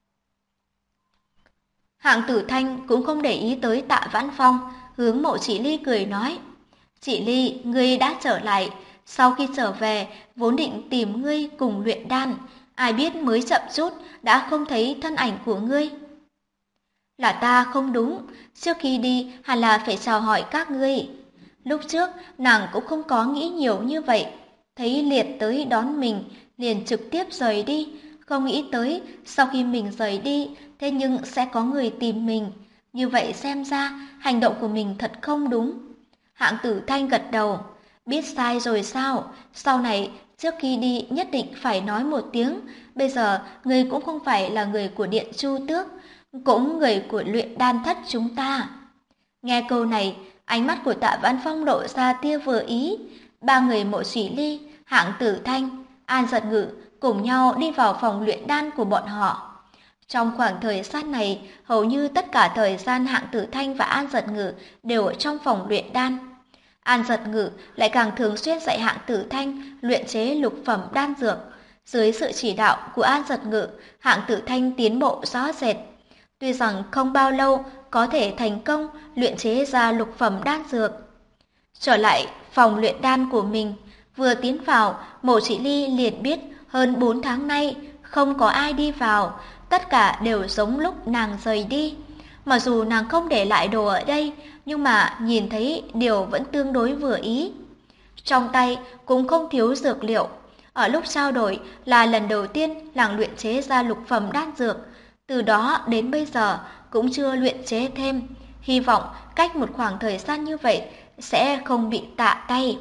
B: Hạng Tử Thanh cũng không để ý tới Tạ Vãn Phong, hướng Mộ Chỉ Ly cười nói, Chỉ Ly, ngươi đã trở lại, sau khi trở về, vốn định tìm ngươi cùng luyện đan, ai biết mới chậm chút, đã không thấy thân ảnh của ngươi. Là ta không đúng, trước khi đi hẳn là phải chào hỏi các ngươi. Lúc trước, nàng cũng không có nghĩ nhiều như vậy, thấy Liệt tới đón mình, liền trực tiếp rời đi, không nghĩ tới sau khi mình rời đi, thế nhưng sẽ có người tìm mình. Như vậy xem ra, hành động của mình thật không đúng. Hạng Tử Thanh gật đầu, biết sai rồi sao, sau này trước khi đi nhất định phải nói một tiếng, bây giờ người cũng không phải là người của Điện Chu Tước, cũng người của luyện đan thất chúng ta. Nghe câu này, ánh mắt của Tạ Vãn Phong lộ ra tia vừa ý. Ba người Mộ Chỉ Ly, Hạng Tử Thanh, An Giật Ngự cùng nhau đi vào phòng luyện đan của bọn họ. Trong khoảng thời gian này, hầu như tất cả thời gian Hạng Tử Thanh và An Giật Ngự đều ở trong phòng luyện đan. An Giật Ngự lại càng thường xuyên dạy Hạng Tử Thanh luyện chế lục phẩm đan dược. Dưới sự chỉ đạo của An Giật Ngự, Hạng Tử Thanh tiến bộ rõ rệt. Tuy rằng không bao lâu có thể thành công luyện chế ra lục phẩm đan dược. Trở lại phòng luyện đan của mình, vừa tiến vào, Mộ Chỉ Ly liền biết hơn 4 tháng nay không có ai đi vào, tất cả đều giống lúc nàng rời đi. Mặc dù nàng không để lại đồ ở đây, nhưng mà nhìn thấy điều vẫn tương đối vừa ý. Trong tay cũng không thiếu dược liệu. Ở lúc trao đổi là lần đầu tiên nàng luyện chế ra lục phẩm đan dược. Từ đó đến bây giờ cũng chưa luyện chế thêm. Hy vọng cách một khoảng thời gian như vậy sẽ không bị tạ tay.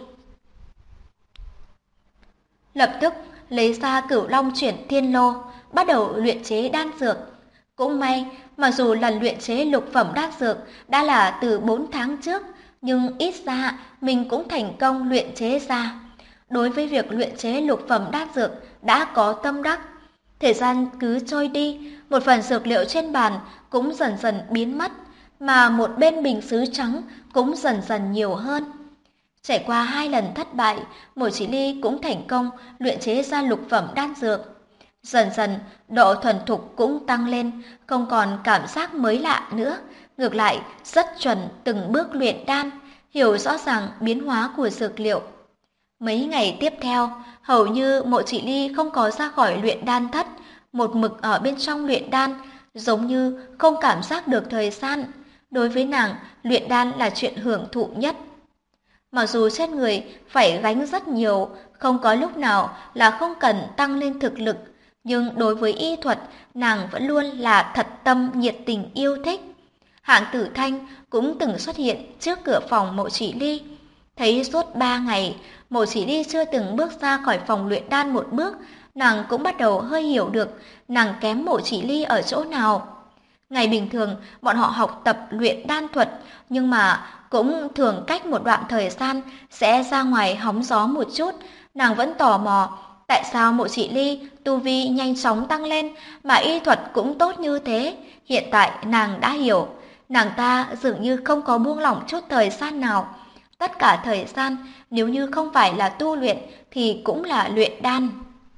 B: Lập tức lấy ra Cửu Long Chuyển Thiên Lô, bắt đầu luyện chế đan dược. Cũng may, mặc dù lần luyện chế lục phẩm đan dược đã là từ 4 tháng trước, nhưng ít ra mình cũng thành công luyện chế ra. Đối với việc luyện chế lục phẩm đan dược đã có tâm đắc. Thời gian cứ trôi đi, một phần dược liệu trên bàn cũng dần dần biến mất, mà một bên bình sứ trắng cũng dần dần nhiều hơn. Trải qua 2 lần thất bại, Mộ Chỉ Ly cũng thành công luyện chế ra lục phẩm đan dược. Dần dần, độ thuần thục cũng tăng lên, không còn cảm giác mới lạ nữa, ngược lại rất chuẩn từng bước luyện đan, hiểu rõ ràng biến hóa của dược liệu. Mấy ngày tiếp theo, hầu như Mộ Chỉ Ly không có ra khỏi luyện đan thất, một mực ở bên trong luyện đan, giống như không cảm giác được thời gian. Đối với nàng, luyện đan là chuyện hưởng thụ nhất. Mặc dù trên người phải gánh rất nhiều, không có lúc nào là không cần tăng lên thực lực, nhưng đối với y thuật, nàng vẫn luôn là thật tâm nhiệt tình yêu thích. Hạng Tử Thanh cũng từng xuất hiện trước cửa phòng Mộ Chỉ Ly, thấy suốt 3 ngày, Mộ Chỉ Ly chưa từng bước ra khỏi phòng luyện đan một bước, nàng cũng bắt đầu hơi hiểu được nàng kém Mộ Chỉ Ly ở chỗ nào. Ngày bình thường, bọn họ học tập luyện đan thuật, nhưng mà cũng thường cách một đoạn thời gian sẽ ra ngoài hóng gió một chút. Nàng vẫn tò mò, tại sao Mộ Chỉ Ly tu vi nhanh chóng tăng lên mà y thuật cũng tốt như thế. Hiện tại nàng đã hiểu, nàng ta dường như không có buông lỏng chút thời gian nào. Tất cả thời gian, nếu như không phải là tu luyện thì cũng là luyện đan.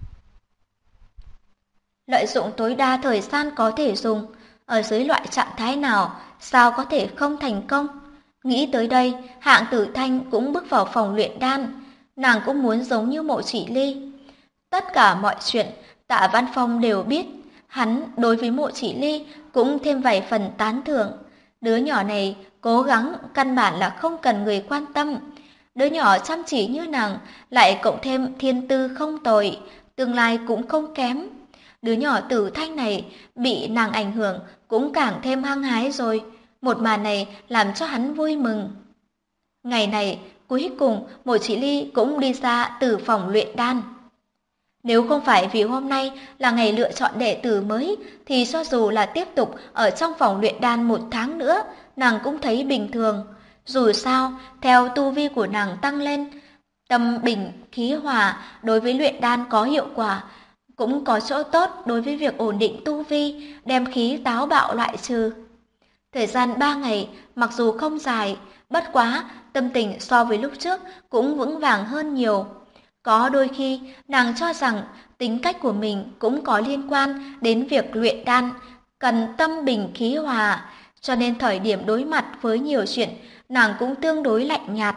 B: Lợi dụng tối đa thời gian có thể dùng, ở dưới loại trạng thái nào, sao có thể không thành công? Nghĩ tới đây, Hạng Tử Thanh cũng bước vào phòng luyện đan. Nàng cũng muốn giống như Mộ Chỉ Ly. Tất cả mọi chuyện, Tạ Văn Phong đều biết. Hắn đối với Mộ Chỉ Ly cũng thêm vài phần tán thưởng. Đứa nhỏ này cố gắng căn bản là không cần người quan tâm. Đứa nhỏ chăm chỉ như nàng lại cộng thêm thiên tư không tồi, tương lai cũng không kém. Đứa nhỏ Tử Thanh này bị nàng ảnh hưởng cũng càng thêm hăng hái rồi. Một màn này làm cho hắn vui mừng. Ngày này, cuối cùng Mộ Chỉ Ly cũng đi ra từ phòng luyện đan. Nếu không phải vì hôm nay là ngày lựa chọn đệ tử mới, thì cho dù là tiếp tục ở trong phòng luyện đan 1 tháng nữa, nàng cũng thấy bình thường. Dù sao, theo tu vi của nàng tăng lên, tâm bình khí hòa đối với luyện đan có hiệu quả, cũng có chỗ tốt đối với việc ổn định tu vi, đem khí táo bạo loại trừ. Thời gian 3 ngày mặc dù không dài, bất quá tâm tình so với lúc trước cũng vững vàng hơn nhiều. Có đôi khi nàng cho rằng tính cách của mình cũng có liên quan đến việc luyện đan, cần tâm bình khí hòa, cho nên thời điểm đối mặt với nhiều chuyện nàng cũng tương đối lạnh nhạt.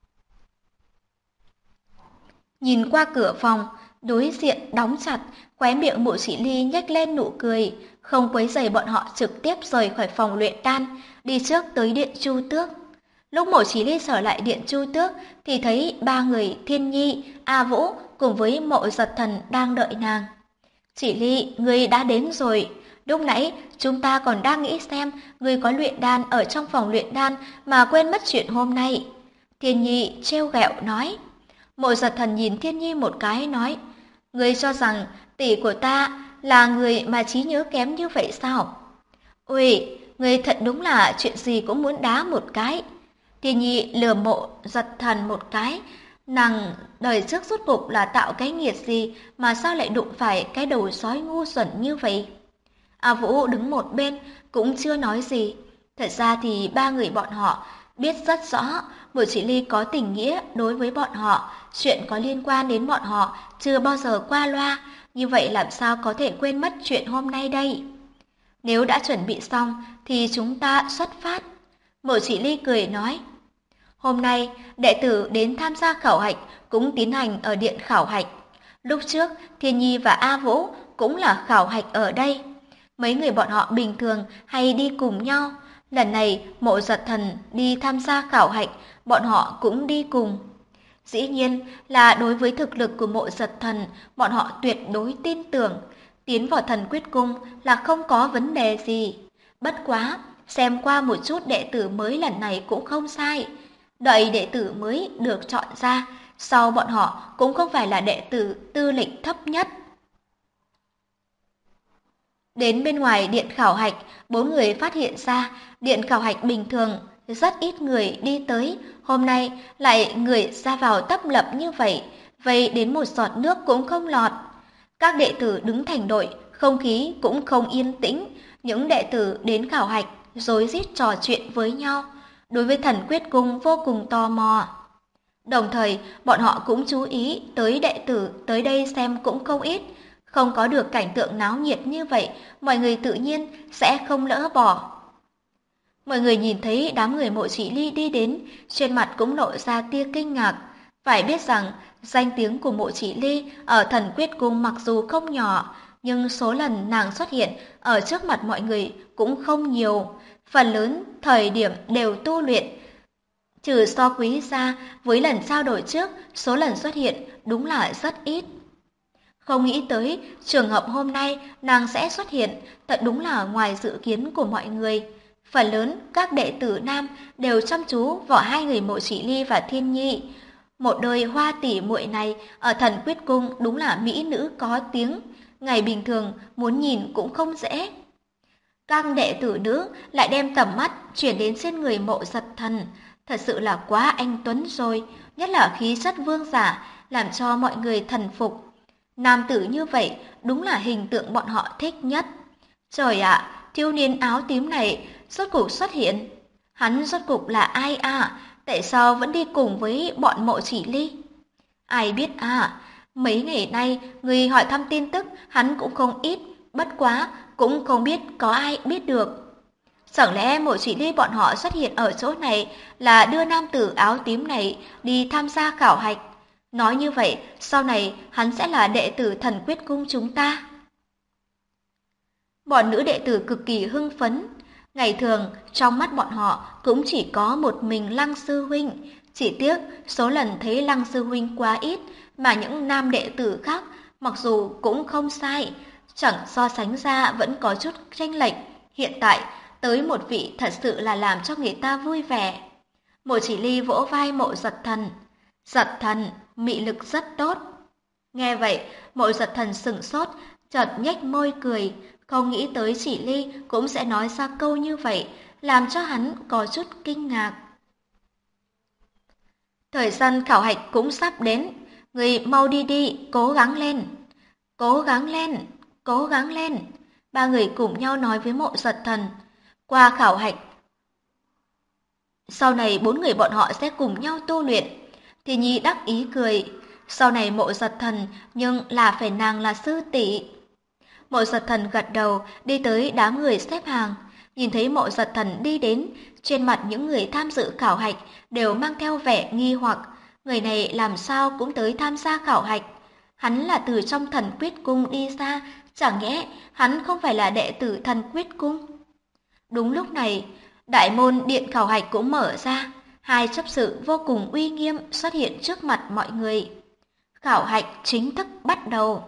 B: Nhìn qua cửa phòng, đối diện đóng chặt, khóe miệng Mộ Chỉ Ly nhếch lên nụ cười, không quấy rầy bọn họ trực tiếp rời khỏi phòng luyện đan, đi trước tới điện Chu Tước. Lúc Mộ Chỉ Ly trở lại điện Chu Tước thì thấy 3 người Thiên Nhi, A Vũ cùng với Mộ Giật Thần đang đợi nàng. Chỉ Ly, ngươi đã đến rồi. Lúc nãy chúng ta còn đang nghĩ xem ngươi có luyện đan ở trong phòng luyện đan mà quên mất chuyện hôm nay. Thiên Nhi trêu ghẹo nói. Mộ Giật Thần nhìn Thiên Nhi một cái nói, ngươi cho rằng tỷ của ta là người mà trí nhớ kém như vậy sao? Ôi, ngươi thật đúng là chuyện gì cũng muốn đá một cái. Thiên Nhi lừa Mộ Giật Thần một cái, nàng đời trước rốt cuộc là tạo cái nghiệt gì mà sao lại đụng phải cái đầu sói ngu xuẩn như vậy? A Vũ đứng một bên cũng chưa nói gì. Thật ra thì 3 người bọn họ biết rất rõ Mộ Chỉ Ly có tình nghĩa đối với bọn họ, chuyện có liên quan đến bọn họ chưa bao giờ qua loa, như vậy làm sao có thể quên mất chuyện hôm nay đây? Nếu đã chuẩn bị xong thì chúng ta xuất phát. Mộ Chỉ Ly cười nói. Hôm nay, đệ tử đến tham gia khảo hạch cũng tiến hành ở điện khảo hạch. Lúc trước, Thiên Nhi và A Vũ cũng là khảo hạch ở đây. Mấy người bọn họ bình thường hay đi cùng nhau. Lần này, Mộ Giật Thần đi tham gia khảo hạch, bọn họ cũng đi cùng. Dĩ nhiên là đối với thực lực của Mộ Giật Thần, bọn họ tuyệt đối tin tưởng. Tiến vào Thần Quyết Cung là không có vấn đề gì. Bất quá, xem qua một chút đệ tử mới lần này cũng không sai. Đợi đệ tử mới được chọn ra, sau bọn họ cũng không phải là đệ tử tư lịch thấp nhất. Đến bên ngoài điện khảo hạch, 4 người phát hiện ra điện khảo hạch bình thường rất ít người đi tới, hôm nay lại người ra vào tấp lập như vậy, vậy đến một giọt nước cũng không lọt. Các đệ tử đứng thành đội, không khí cũng không yên tĩnh, những đệ tử đến khảo hạch rối rít trò chuyện với nhau, đối với Thần Quyết Cung vô cùng tò mò. Đồng thời, bọn họ cũng chú ý tới đệ tử tới đây xem cũng không ít, không có được cảnh tượng náo nhiệt như vậy, mọi người tự nhiên sẽ không lỡ bỏ. Mọi người nhìn thấy đám người Mộ Chỉ Ly đi đến, trên mặt cũng lộ ra tia kinh ngạc. Phải biết rằng, danh tiếng của Mộ Chỉ Ly ở Thần Quyết Cung mặc dù không nhỏ, nhưng số lần nàng xuất hiện ở trước mặt mọi người cũng không nhiều. Phần lớn thời điểm đều tu luyện. Trừ So Quý ra, với lần trao đổi trước, số lần xuất hiện đúng là rất ít. Không nghĩ tới trường hợp hôm nay nàng sẽ xuất hiện, thật đúng là ngoài dự kiến của mọi người. Phần lớn các đệ tử nam đều chăm chú vào 2 người Mộ Chỉ Ly và Thiên Nhi. Một đôi hoa tỷ muội này ở Thần Quyết Cung đúng là mỹ nữ có tiếng, ngày bình thường muốn nhìn cũng không dễ. Các đệ tử nữ lại đem tầm mắt chuyển đến trên người Mộ Giật Thần, thật sự là quá anh tuấn rồi, nhất là khí chất vương giả, làm cho mọi người thần phục. Nam tử như vậy đúng là hình tượng bọn họ thích nhất. Trời ạ, thiếu niên áo tím này rốt cuộc xuất hiện. Hắn rốt cuộc là ai à? Tại sao vẫn đi cùng với bọn Mộ Chỉ Ly? Ai biết à, mấy ngày nay người hỏi thăm tin tức hắn cũng không ít, bất quá cũng không biết có ai biết được. Chẳng lẽ Mộ Chỉ Ly bọn họ xuất hiện ở chỗ này là đưa nam tử áo tím này đi tham gia khảo hạch? Nói như vậy, sau này hắn sẽ là đệ tử Thần Quyết Cung chúng ta. Bọn nữ đệ tử cực kỳ hưng phấn. Ngày thường, trong mắt bọn họ cũng chỉ có một mình Lăng Sư Huynh. Chỉ tiếc, số lần thấy Lăng Sư Huynh quá ít, mà những nam đệ tử khác, mặc dù cũng không sai, chẳng so sánh ra vẫn có chút chênh lệch. Hiện tại, tới một vị thật sự là làm cho người ta vui vẻ. Mộ Chỉ Ly vỗ vai Mộ Giật Thần. Giật Thần, mị lực rất tốt. Nghe vậy, Mộ Giật Thần sững sốt, chợt nhếch môi cười, không nghĩ tới Chỉ Ly cũng sẽ nói ra câu như vậy, làm cho hắn có chút kinh ngạc. Thời gian khảo hạch cũng sắp đến, người mau đi đi, cố gắng lên. Cố gắng lên, cố gắng lên. Ba người cùng nhau nói với Mộ Giật Thần. Qua khảo hạch, sau này 4 người bọn họ sẽ cùng nhau tu luyện. Thì Nhi đắc ý cười. Sau này Mộ Giật Thần, nhưng là phải nàng là sư tỷ. Mộ Giật Thần gật đầu, đi tới đám người xếp hàng. Nhìn thấy Mộ Giật Thần đi đến, trên mặt những người tham dự khảo hạch đều mang theo vẻ nghi hoặc. Người này làm sao cũng tới tham gia khảo hạch. Hắn là từ trong Thần Quyết Cung đi ra, chẳng nhẽ hắn không phải là đệ tử Thần Quyết Cung? Đúng lúc này, đại môn điện khảo hạch cũng mở ra. Hai chấp sự vô cùng uy nghiêm xuất hiện trước mặt mọi người. Khảo hạch chính thức bắt đầu.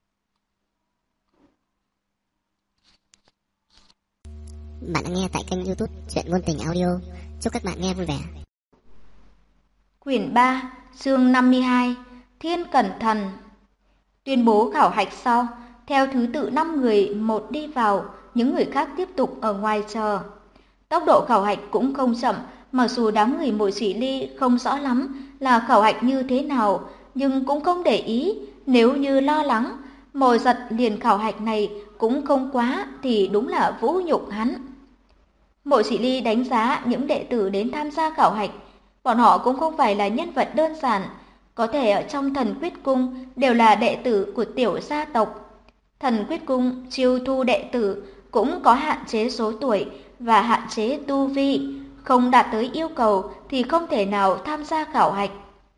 C: Bạn đã nghe tại kênh YouTube Truyện Ngôn Tình Audio. Chúc các bạn nghe vui vẻ.
B: Quyển 3, chương 52, Thiên Cẩn Thần. Tuyên bố khảo hạch sau, theo thứ tự 5 người một đi vào, những người khác tiếp tục ở ngoài chờ. Tốc độ khảo hạch cũng không chậm, mặc dù đám người Mộ Chỉ Ly không rõ lắm là khảo hạch như thế nào, nhưng cũng không để ý. Nếu như lo lắng, Mộ Giật liền khảo hạch này cũng không quá thì đúng là vũ nhục hắn. Mộ Chỉ Ly đánh giá những đệ tử đến tham gia khảo hạch, bọn họ cũng không phải là nhân vật đơn giản, có thể ở trong Thần Quyết Cung đều là đệ tử của tiểu gia tộc. Thần Quyết Cung chiêu thu đệ tử cũng có hạn chế số tuổi và hạn chế tu vi, không đạt tới yêu cầu thì không thể nào tham gia khảo hạch.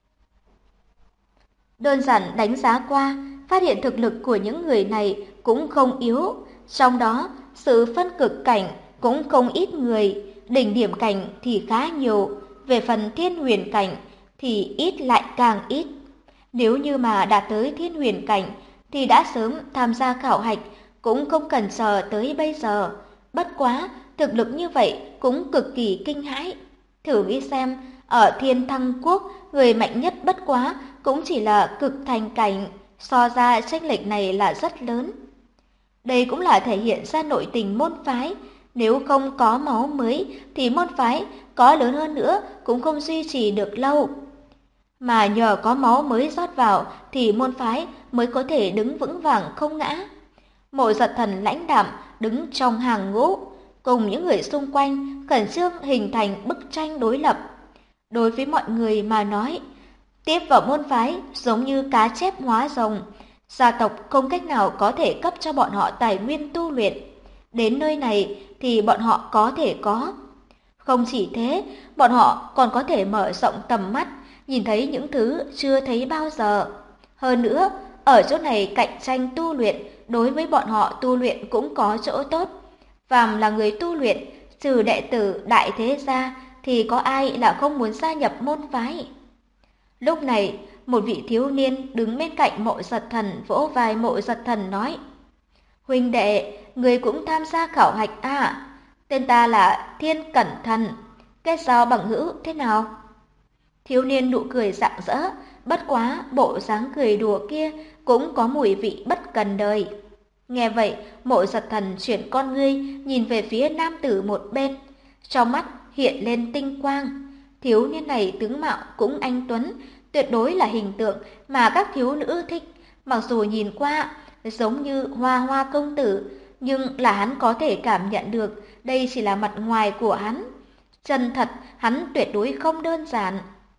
B: Đơn giản đánh giá qua, phát hiện thực lực của những người này cũng không yếu, trong đó sự phân cực cảnh cũng không ít người, đỉnh điểm cảnh thì khá nhiều, về phần thiên huyền cảnh thì ít lại càng ít. Nếu như mà đạt tới thiên huyền cảnh thì đã sớm tham gia khảo hạch, cũng không cần chờ tới bây giờ. Bất quá, thực lực như vậy cũng cực kỳ kinh hãi. Thử nghĩ xem, ở Thiên Thăng Quốc, người mạnh nhất bất quá cũng chỉ là cực thành cảnh, so ra chênh lệch này là rất lớn. Đây cũng là thể hiện ra nội tình môn phái, nếu không có máu mới thì môn phái có lớn hơn nữa cũng không duy trì được lâu. Mà nhờ có máu mới rót vào thì môn phái mới có thể đứng vững vàng không ngã. Mộ Giật Thần lãnh đạm đứng trong hàng ngũ, cùng những người xung quanh khẩn trương hình thành bức tranh đối lập. Đối với mọi người mà nói, tiếp vào môn phái giống như cá chép hóa rồng, gia tộc không cách nào có thể cấp cho bọn họ tài nguyên tu luyện. Đến nơi này thì bọn họ có thể có. Không chỉ thế, bọn họ còn có thể mở rộng tầm mắt, nhìn thấy những thứ chưa thấy bao giờ. Hơn nữa, ở chỗ này cạnh tranh tu luyện, đối với bọn họ tu luyện cũng có chỗ tốt. Phàm là người tu luyện, trừ đệ tử đại thế gia, thì có ai là không muốn gia nhập môn phái. Lúc này, một vị thiếu niên đứng bên cạnh Mộ Giật Thần vỗ vai Mộ Giật Thần nói: Huynh đệ, người cũng tham gia khảo hạch tên ta là Thiên Cẩn Thần, kết giao bằng hữu thế nào? Thiếu niên nụ cười rạng rỡ, bất quá bộ dáng cười đùa kia cũng có mùi vị bất cần đời. Nghe vậy, Mộ Giật Thần chuyển con ngươi nhìn về phía nam tử một bên, trong mắt hiện lên tinh quang. Thiếu niên này tướng mạo cũng anh tuấn, tuyệt đối là hình tượng mà các thiếu nữ thích. Mặc dù nhìn qua giống như hoa hoa công tử, nhưng là hắn có thể cảm nhận được đây chỉ là mặt ngoài của hắn. Chân thật, hắn tuyệt đối không đơn giản.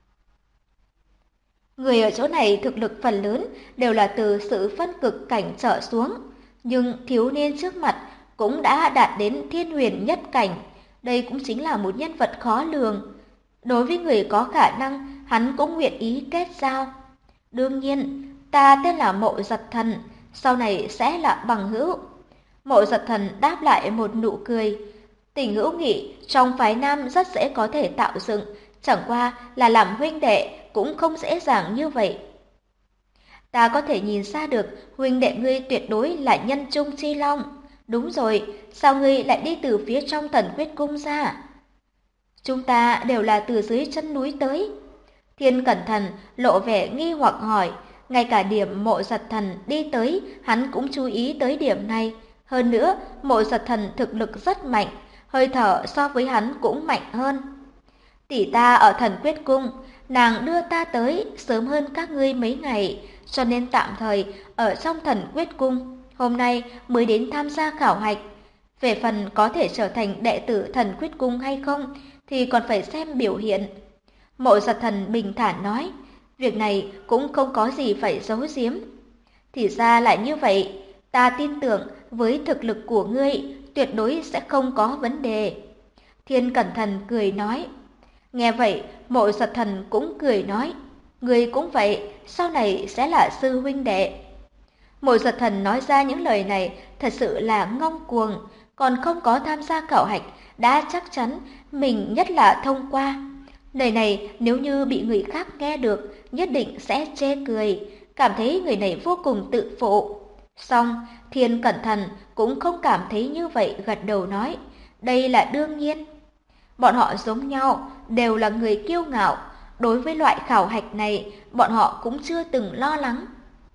B: Người ở chỗ này thực lực phần lớn đều là từ sự phân cực cảnh trở xuống, nhưng thiếu niên trước mặt cũng đã đạt đến thiên huyền nhất cảnh. Đây cũng chính là một nhân vật khó lường. Đối với người có khả năng, hắn cũng nguyện ý kết giao. Đương nhiên, ta tên là Mộ Giật Thần, sau này sẽ là bằng hữu. Mộ Giật Thần đáp lại một nụ cười. Tình hữu nghị trong phái nam rất dễ có thể tạo dựng, chẳng qua là làm huynh đệ cũng không dễ dàng như vậy. Ta có thể nhìn ra được huynh đệ ngươi tuyệt đối là nhân trung chi long. Đúng rồi, sao ngươi lại đi từ phía trong Thần Quyết Cung ra? Chúng ta đều là từ dưới chân núi tới. Thiên Cẩn Thần lộ vẻ nghi hoặc hỏi, ngay cả điểm Mộ Giật Thần đi tới, hắn cũng chú ý tới điểm này. Hơn nữa, Mộ Giật Thần thực lực rất mạnh, hơi thở so với hắn cũng mạnh hơn. Tỷ ta ở Thần Quyết Cung, nàng đưa ta tới sớm hơn các ngươi mấy ngày, cho nên tạm thời ở trong Thần Quyết Cung, hôm nay mới đến tham gia khảo hạch. Về phần có thể trở thành đệ tử Thần Quyết Cung hay không, thì còn phải xem biểu hiện. Mộ Giật Thần bình thản nói, việc này cũng không có gì phải giấu giếm. Thì ra lại như vậy, ta tin tưởng với thực lực của ngươi tuyệt đối sẽ không có vấn đề. Thiên Cẩn Thần cười nói. Nghe vậy, Mộ Giật Thần cũng cười nói, ngươi cũng vậy, sau này sẽ là sư huynh đệ. Mộ Giật Thần nói ra những lời này thật sự là ngông cuồng, còn không có tham gia khảo hạch đã chắc chắn mình nhất là thông qua. Lời này nếu như bị người khác nghe được, nhất định sẽ chê cười, cảm thấy người này vô cùng tự phụ. Song Thiên Cẩn Thần cũng không cảm thấy như vậy, gật đầu nói, đây là đương nhiên. Bọn họ giống nhau, đều là người kiêu ngạo, đối với loại khảo hạch này, bọn họ cũng chưa từng lo lắng.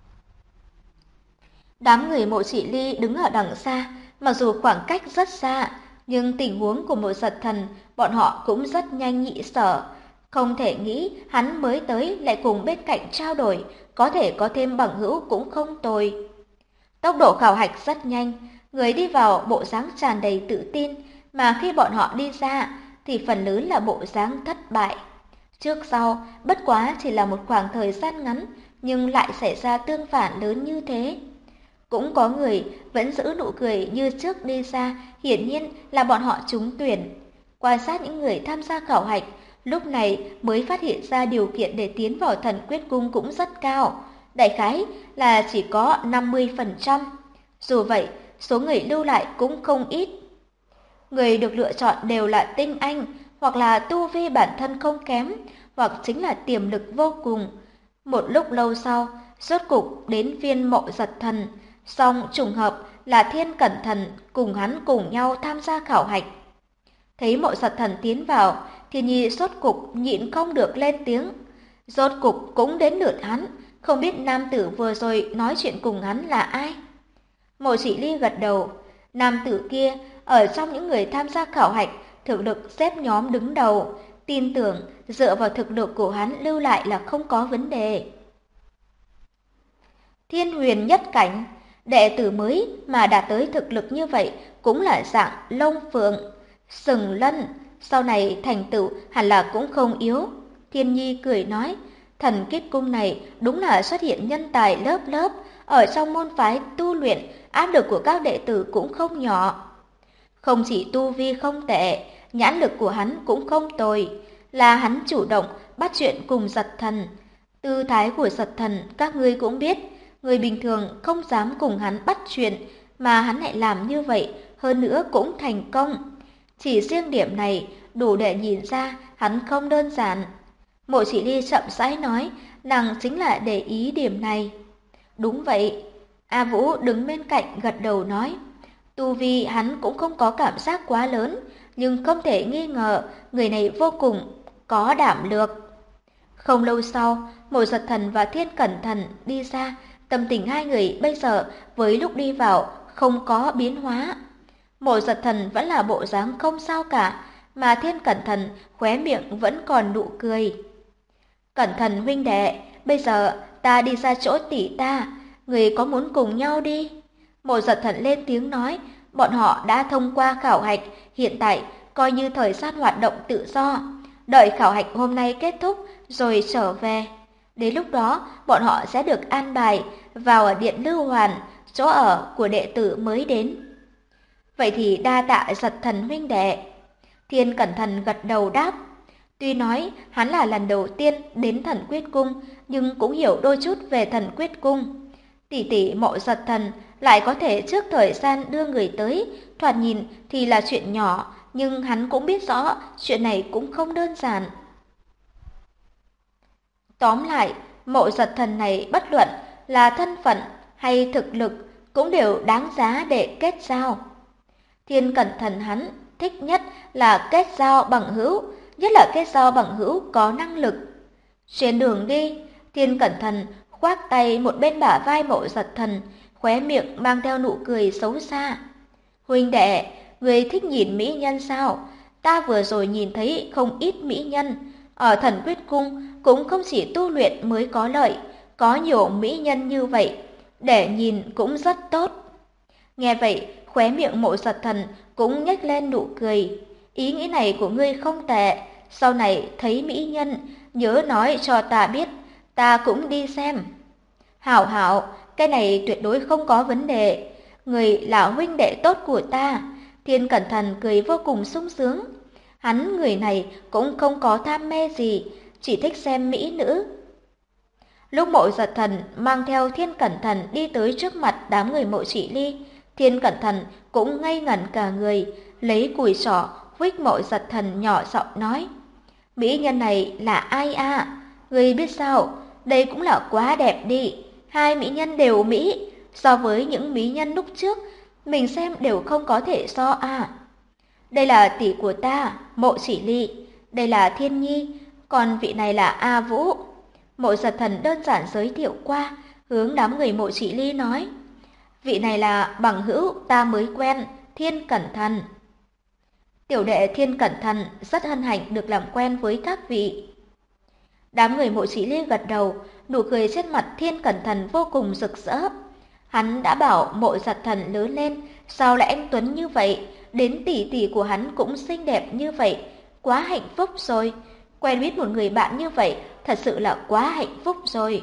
B: Đám người Mộ Chỉ Ly đứng ở đằng xa, mặc dù khoảng cách rất xa, nhưng tình huống của Mộ Giật Thần bọn họ cũng rất nhanh nhị sở. Không thể nghĩ hắn mới tới lại cùng bên cạnh trao đổi, có thể có thêm bằng hữu cũng không tồi. Tốc độ khảo hạch rất nhanh, người đi vào bộ dáng tràn đầy tự tin, mà khi bọn họ đi ra thì phần lớn là bộ dáng thất bại. Trước sau, bất quá chỉ là một khoảng thời gian ngắn, nhưng lại xảy ra tương phản lớn như thế. Cũng có người vẫn giữ nụ cười như trước đi ra, hiển nhiên là bọn họ trúng tuyển. Quan sát những người tham gia khảo hạch, lúc này mới phát hiện ra điều kiện để tiến vào Thần Quyết Cung cũng rất cao, đại khái là chỉ có 50%. Dù vậy, số người lưu lại cũng không ít. Người được lựa chọn đều là tinh anh, hoặc là tu vi bản thân không kém, hoặc chính là tiềm lực vô cùng. Một lúc lâu sau, rốt cục đến phiên Mộ Giật Thần, song trùng hợp là Thiên Cẩn Thần cùng hắn cùng nhau tham gia khảo hạch. Thấy Mộ Giật Thần tiến vào, Thiên Nhi rốt cục nhịn không được lên tiếng. Rốt cục cũng đến lượt hắn, không biết nam tử vừa rồi nói chuyện cùng hắn là ai. Mộ Chỉ Ly gật đầu, nam tử kia ở trong những người tham gia khảo hạch, thực lực xếp nhóm đứng đầu, tin tưởng dựa vào thực lực của hắn lưu lại là không có vấn đề. Thiên huyền nhất cảnh, đệ tử mới mà đạt tới thực lực như vậy cũng là dạng lông phượng, sừng lân, sau này thành tựu hẳn là cũng không yếu. Thiên Nhi cười nói, Thần Kết Cung này đúng là xuất hiện nhân tài lớp lớp, ở trong môn phái tu luyện, áp lực của các đệ tử cũng không nhỏ. Không chỉ tu vi không tệ, nhãn lực của hắn cũng không tồi, là hắn chủ động bắt chuyện cùng Giật Thần. Tư thái của Giật Thần các ngươi cũng biết, người bình thường không dám cùng hắn bắt chuyện, mà hắn lại làm như vậy, hơn nữa cũng thành công. Chỉ riêng điểm này đủ để nhìn ra hắn không đơn giản. Mộ Chỉ Ly chậm rãi nói, nàng chính là để ý điểm này. Đúng vậy. A Vũ đứng bên cạnh gật đầu nói, tu vi hắn cũng không có cảm giác quá lớn, nhưng không thể nghi ngờ người này vô cùng có đảm lược. Không lâu sau, Mộ Giật Thần và Thiên Cẩn Thận đi ra, tâm tình hai người bây giờ với lúc đi vào không có biến hóa. Mộ Giật Thần vẫn là bộ dáng không sao cả, mà Thiên Cẩn Thận khóe miệng vẫn còn nụ cười. Cẩn Thận huynh đệ, bây giờ ta đi ra chỗ tỷ ta, người có muốn cùng nhau đi? Mộ Giật Thần lên tiếng nói, bọn họ đã thông qua khảo hạch, hiện tại coi như thời gian hoạt động tự do. Đợi khảo hạch hôm nay kết thúc rồi trở về. Đến lúc đó, bọn họ sẽ được an bài vào ở Điện Lưu Hoàn, chỗ ở của đệ tử mới đến. Vậy thì đa tạ Giật Thần huynh đệ. Thiên Cẩn Thận gật đầu đáp. Tuy nói hắn là lần đầu tiên đến Thần Quyết Cung, nhưng cũng hiểu đôi chút về Thần Quyết Cung. Tỷ tỷ Mộ Giật Thần lại có thể trước thời gian đưa người tới, thoạt nhìn thì là chuyện nhỏ, nhưng hắn cũng biết rõ chuyện này cũng không đơn giản. Tóm lại, Mộ Giật Thần này bất luận là thân phận hay thực lực cũng đều đáng giá để kết giao. Thiên Cẩn Thận hắn thích nhất là kết giao bằng hữu, nhất là kết giao bằng hữu có năng lực. Trên đường đi, Thiên Cẩn Thận khoác tay một bên bả vai Mộ Giật Thần, khóe miệng mang theo nụ cười xấu xa. Huynh đệ, người thích nhìn mỹ nhân sao? Ta vừa rồi nhìn thấy không ít mỹ nhân. Ở Thần Quyết Cung cũng không chỉ tu luyện mới có lợi, có nhiều mỹ nhân như vậy, để nhìn cũng rất tốt. Nghe vậy, khóe miệng Mộ Giật Thần cũng nhếch lên nụ cười. Ý nghĩ này của ngươi không tệ, sau này thấy mỹ nhân, nhớ nói cho ta biết, ta cũng đi xem. Hảo hảo, cái này tuyệt đối không có vấn đề. Người là huynh đệ tốt của ta. Thiên Cẩn Thận cười vô cùng sung sướng. Hắn người này cũng không có tham mê gì, chỉ thích xem mỹ nữ. Lúc Mộ Giật Thần mang theo Thiên Cẩn Thận đi tới trước mặt đám người Mộ Chỉ Ly, Thiên Cẩn Thận cũng ngây ngẩn cả người, lấy cùi trỏ huých Mộ Giật Thần nhỏ giọng nói: Mỹ nhân này là ai à? Người biết sao, đây cũng là quá đẹp đi. Hai mỹ nhân đều mỹ, so với những mỹ nhân lúc trước, mình xem đều không có thể so à. Đây là tỷ của ta, Mộ Chỉ Ly, đây là Thiên Nhi, còn vị này là A Vũ. Mộ Giật Thần đơn giản giới thiệu qua, hướng đám người Mộ Chỉ Ly nói: Vị này là bằng hữu ta mới quen, Thiên Cẩn Thận. Tiểu đệ Thiên Cẩn Thận rất hân hạnh được làm quen với các vị. Đám người Mộ Chỉ Ly gật đầu, nụ cười trên mặt Thiên Cẩn Thận vô cùng rực rỡ. Hắn đã bảo Mộ Giật Thần lớn lên, sao lại anh tuấn như vậy, đến tỷ tỷ của hắn cũng xinh đẹp như vậy, quá hạnh phúc rồi. Quen biết một người bạn như vậy, thật sự là quá hạnh phúc rồi.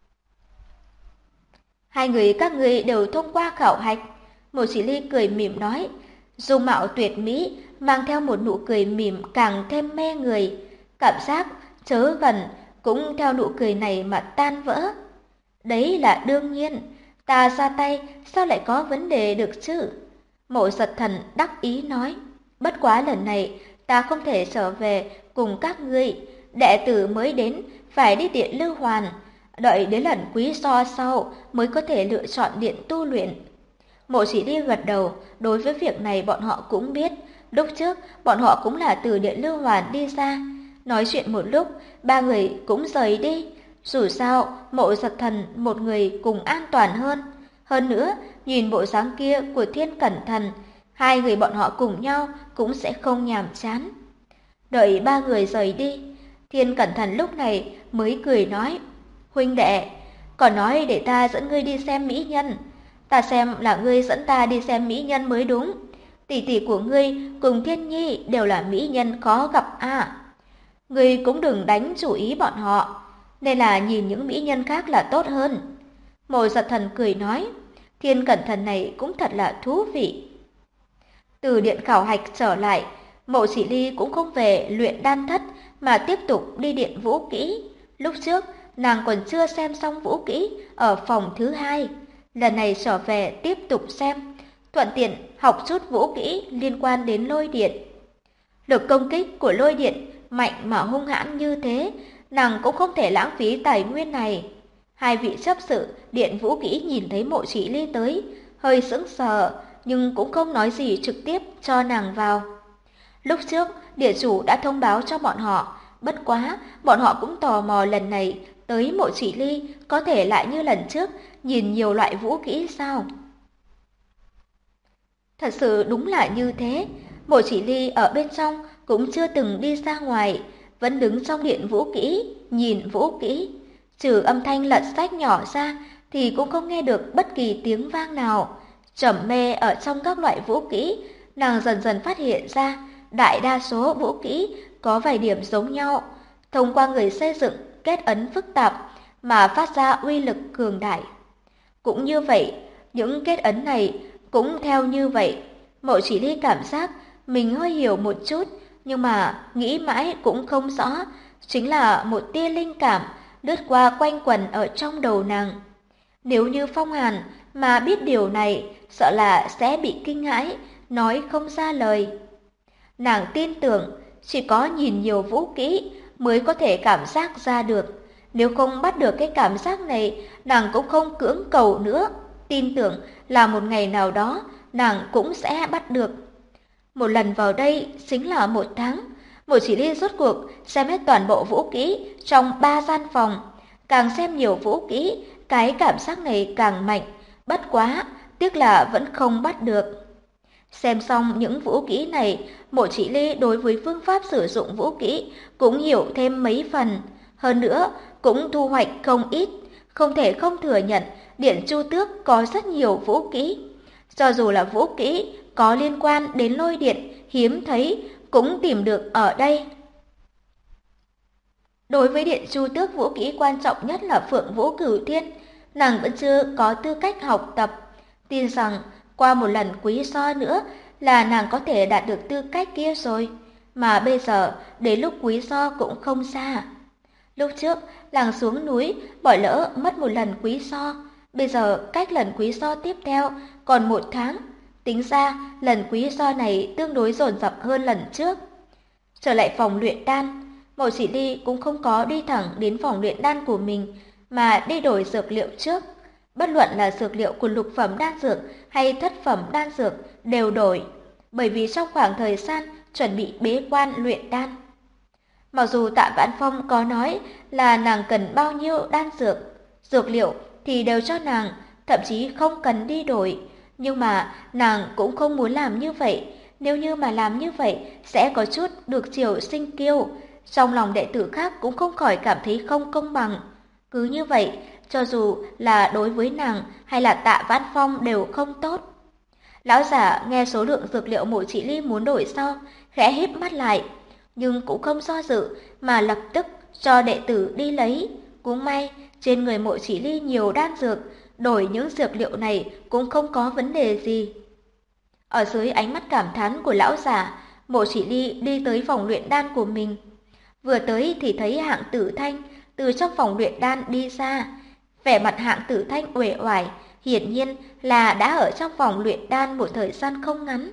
B: Hai người các ngươi đều thông qua khảo hạch. Mộ Chỉ Ly cười mỉm nói, dung mạo tuyệt mỹ, mang theo một nụ cười mỉm càng thêm mê người. Cảm giác chớ gần cũng theo nụ cười này mà tan vỡ. Đấy là đương nhiên, ta ra tay sao lại có vấn đề được chứ? Mộ Giật Thần đắc ý nói, bất quá lần này ta không thể trở về cùng các ngươi, đệ tử mới đến phải đi Điện Lưu Hoàn, đợi đến lần quý so sau mới có thể lựa chọn điện tu luyện. Mộ Chỉ Ly gật đầu, đối với việc này bọn họ cũng biết, lúc trước bọn họ cũng là từ Điện Lưu Hoàn đi ra. Nói chuyện một lúc, ba người cũng rời đi, dù sao Mộ Giật Thần một người cùng an toàn hơn. Hơn nữa, nhìn bộ dáng kia của Thiên Cẩn Thận, hai người bọn họ cùng nhau cũng sẽ không nhàm chán. Đợi ba người rời đi, Thiên Cẩn Thận lúc này mới cười nói, huynh đệ, còn nói để ta dẫn ngươi đi xem mỹ nhân. Ta xem là ngươi dẫn ta đi xem mỹ nhân mới đúng. Tỷ tỷ của ngươi cùng Thiên Nhi đều là mỹ nhân khó gặp à. Ngươi cũng đừng đánh chủ ý bọn họ, nên là nhìn những mỹ nhân khác là tốt hơn. Mộ Giật Thần cười nói, Thiên Cẩn Thận này cũng thật là thú vị. Từ điện khảo hạch trở lại, Mộ Chỉ Ly cũng không về luyện đan thất mà tiếp tục đi điện vũ kỹ. Lúc trước, nàng còn chưa xem xong vũ kỹ ở phòng thứ hai. Lần này trở về tiếp tục xem, thuận tiện học chút vũ kỹ liên quan đến lôi điện. Lực công kích của lôi điện mạnh mà hung hãn như thế, nàng cũng không thể lãng phí tài nguyên này. Hai vị chấp sự điện vũ kỹ nhìn thấy Mộ Chỉ Ly tới, hơi sững sờ, nhưng cũng không nói gì, trực tiếp cho nàng vào. Lúc trước, địa chủ đã thông báo cho bọn họ, Bất quá, bọn họ cũng tò mò lần này tới Mộ Chỉ Ly có thể lại như lần trước nhìn nhiều loại vũ kỹ sao? Thật sự đúng là như thế, Mộ Chỉ Ly ở bên trong cũng chưa từng đi ra ngoài, vẫn đứng trong điện vũ kỹ, nhìn vũ kỹ. Trừ âm thanh lật sách nhỏ ra thì cũng không nghe được bất kỳ tiếng vang nào. Trầm mê ở trong các loại vũ kỹ, nàng dần dần phát hiện ra đại đa số vũ kỹ có vài điểm giống nhau, thông qua người xây dựng kết ấn phức tạp mà phát ra uy lực cường đại. Cũng như vậy, những kết ấn này cũng theo như vậy. Mộ Chỉ Ly cảm giác mình hơi hiểu một chút, nhưng mà nghĩ mãi cũng không rõ, chính là một tia linh cảm lướt qua quanh quẩn ở trong đầu nàng. Nếu như Phong Hàn mà biết điều này, sợ là sẽ bị kinh hãi, nói không ra lời. Nàng tin tưởng, chỉ có nhìn nhiều vũ kỹ mới có thể cảm giác ra được. Nếu không bắt được cái cảm giác này, nàng cũng không cưỡng cầu nữa. Tin tưởng là một ngày nào đó, nàng cũng sẽ bắt được. Một lần vào đây chính là 1 tháng. Mộ Chỉ Ly rốt cuộc xem hết toàn bộ vũ kỹ trong 3 gian phòng. Càng xem nhiều vũ kỹ, cái cảm giác này càng mạnh. Bất quá, tiếc là vẫn không bắt được. Xem xong những vũ kỹ này, Mộ Chỉ Ly đối với phương pháp sử dụng vũ kỹ cũng hiểu thêm mấy phần. Hơn nữa, cũng thu hoạch không ít. Không thể không thừa nhận, Điện Chu Tước có rất nhiều vũ kỹ. Cho dù là vũ kỹ có liên quan đến lôi điện hiếm thấy cũng tìm được ở đây. Đối với Điện Chu Tước, vũ kỹ quan trọng nhất là Phượng Vũ Cửu Thiên, nàng vẫn chưa có tư cách học tập. Tin rằng qua một lần quý so nữa là nàng có thể đạt được tư cách kia rồi, mà bây giờ đến lúc quý so cũng không xa. Lúc trước nàng xuống núi bỏ lỡ mất một lần quý so, bây giờ cách lần quý so tiếp theo còn 1 tháng. Tính ra lần quý so này tương đối dồn dập hơn lần trước. Trở lại phòng luyện đan, Mộ Chỉ Ly cũng không có đi thẳng đến phòng luyện đan của mình, mà đi đổi dược liệu trước. Bất luận là dược liệu của lục phẩm đan dược hay thất phẩm đan dược đều đổi, bởi vì trong khoảng thời gian chuẩn bị bế quan luyện đan. Mặc dù Tạ Vãn Phong có nói là nàng cần bao nhiêu đan dược, dược liệu thì đều cho nàng, thậm chí không cần đi đổi, nhưng mà nàng cũng không muốn làm như vậy. Nếu như mà làm như vậy sẽ có chút được chiều sinh kiêu, trong lòng đệ tử khác cũng không khỏi cảm thấy không công bằng. Cứ như vậy, cho dù là đối với nàng hay là Tạ Vãn Phong đều không tốt. Lão giả nghe số lượng dược liệu Mộ Chỉ Ly muốn đổi sau, khẽ híp mắt lại, nhưng cũng không do dự mà lập tức cho đệ tử đi lấy. Cũng may trên người Mộ Chỉ Ly nhiều đan dược, đổi những dược liệu này cũng không có vấn đề gì. Ở dưới ánh mắt cảm thán của lão giả, Mộ Chỉ Ly đi tới phòng luyện đan của mình. Vừa tới thì thấy Hạng Tử Thanh từ trong phòng luyện đan đi ra. Vẻ mặt Hạng Tử Thanh uể oải, hiển nhiên là đã ở trong phòng luyện đan một thời gian không ngắn.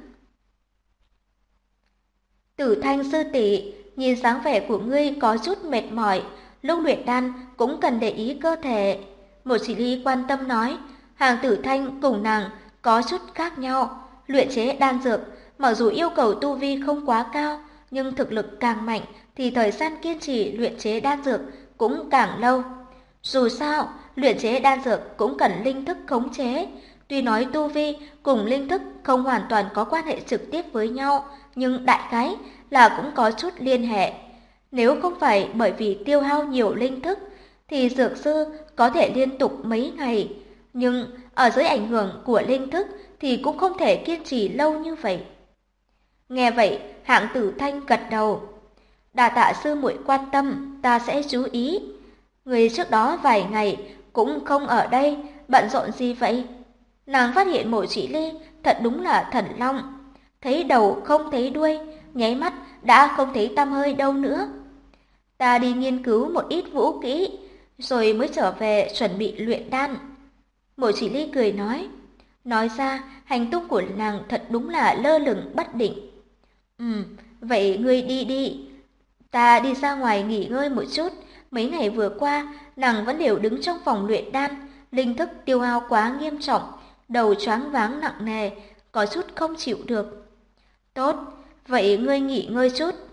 B: Tử Thanh sư tỷ, nhìn dáng vẻ của ngươi có chút mệt mỏi, lúc luyện đan cũng cần để ý cơ thể. Mộ Chỉ Ly quan tâm nói. Hạng Tử Thanh cùng nàng có chút khác nhau. Luyện chế đan dược, mặc dù yêu cầu tu vi không quá cao, nhưng thực lực càng mạnh thì thời gian kiên trì luyện chế đan dược cũng càng lâu. Dù sao, luyện chế đan dược cũng cần linh thức khống chế. Tuy nói tu vi cùng linh thức không hoàn toàn có quan hệ trực tiếp với nhau, nhưng đại khái là cũng có chút liên hệ. Nếu không phải bởi vì tiêu hao nhiều linh thức, thì dược sư có thể liên tục mấy ngày. Nhưng ở dưới ảnh hưởng của linh thức thì cũng không thể kiên trì lâu như vậy. Nghe vậy, Hạng Tử Thanh gật đầu. Đa tạ sư muội quan tâm, ta sẽ chú ý. Người trước đó vài ngày cũng không ở đây, bận rộn gì vậy? Nàng phát hiện Mộ Chỉ Ly thật đúng là thần long. Thấy đầu không thấy đuôi, nháy mắt đã không thấy tăm hơi đâu nữa. Ta đi nghiên cứu một ít vũ kỹ, rồi mới trở về chuẩn bị luyện đan. Mộ Chỉ Ly cười nói. Nói ra, hành tung của nàng thật đúng là lơ lửng bất định. Vậy ngươi đi đi. Ta đi ra ngoài nghỉ ngơi một chút. Mấy ngày vừa qua, nàng vẫn đều đứng trong phòng luyện đan, linh thức tiêu hao quá nghiêm trọng, đầu choáng váng nặng nề, có chút không chịu được. Tốt, vậy ngươi nghỉ ngơi chút.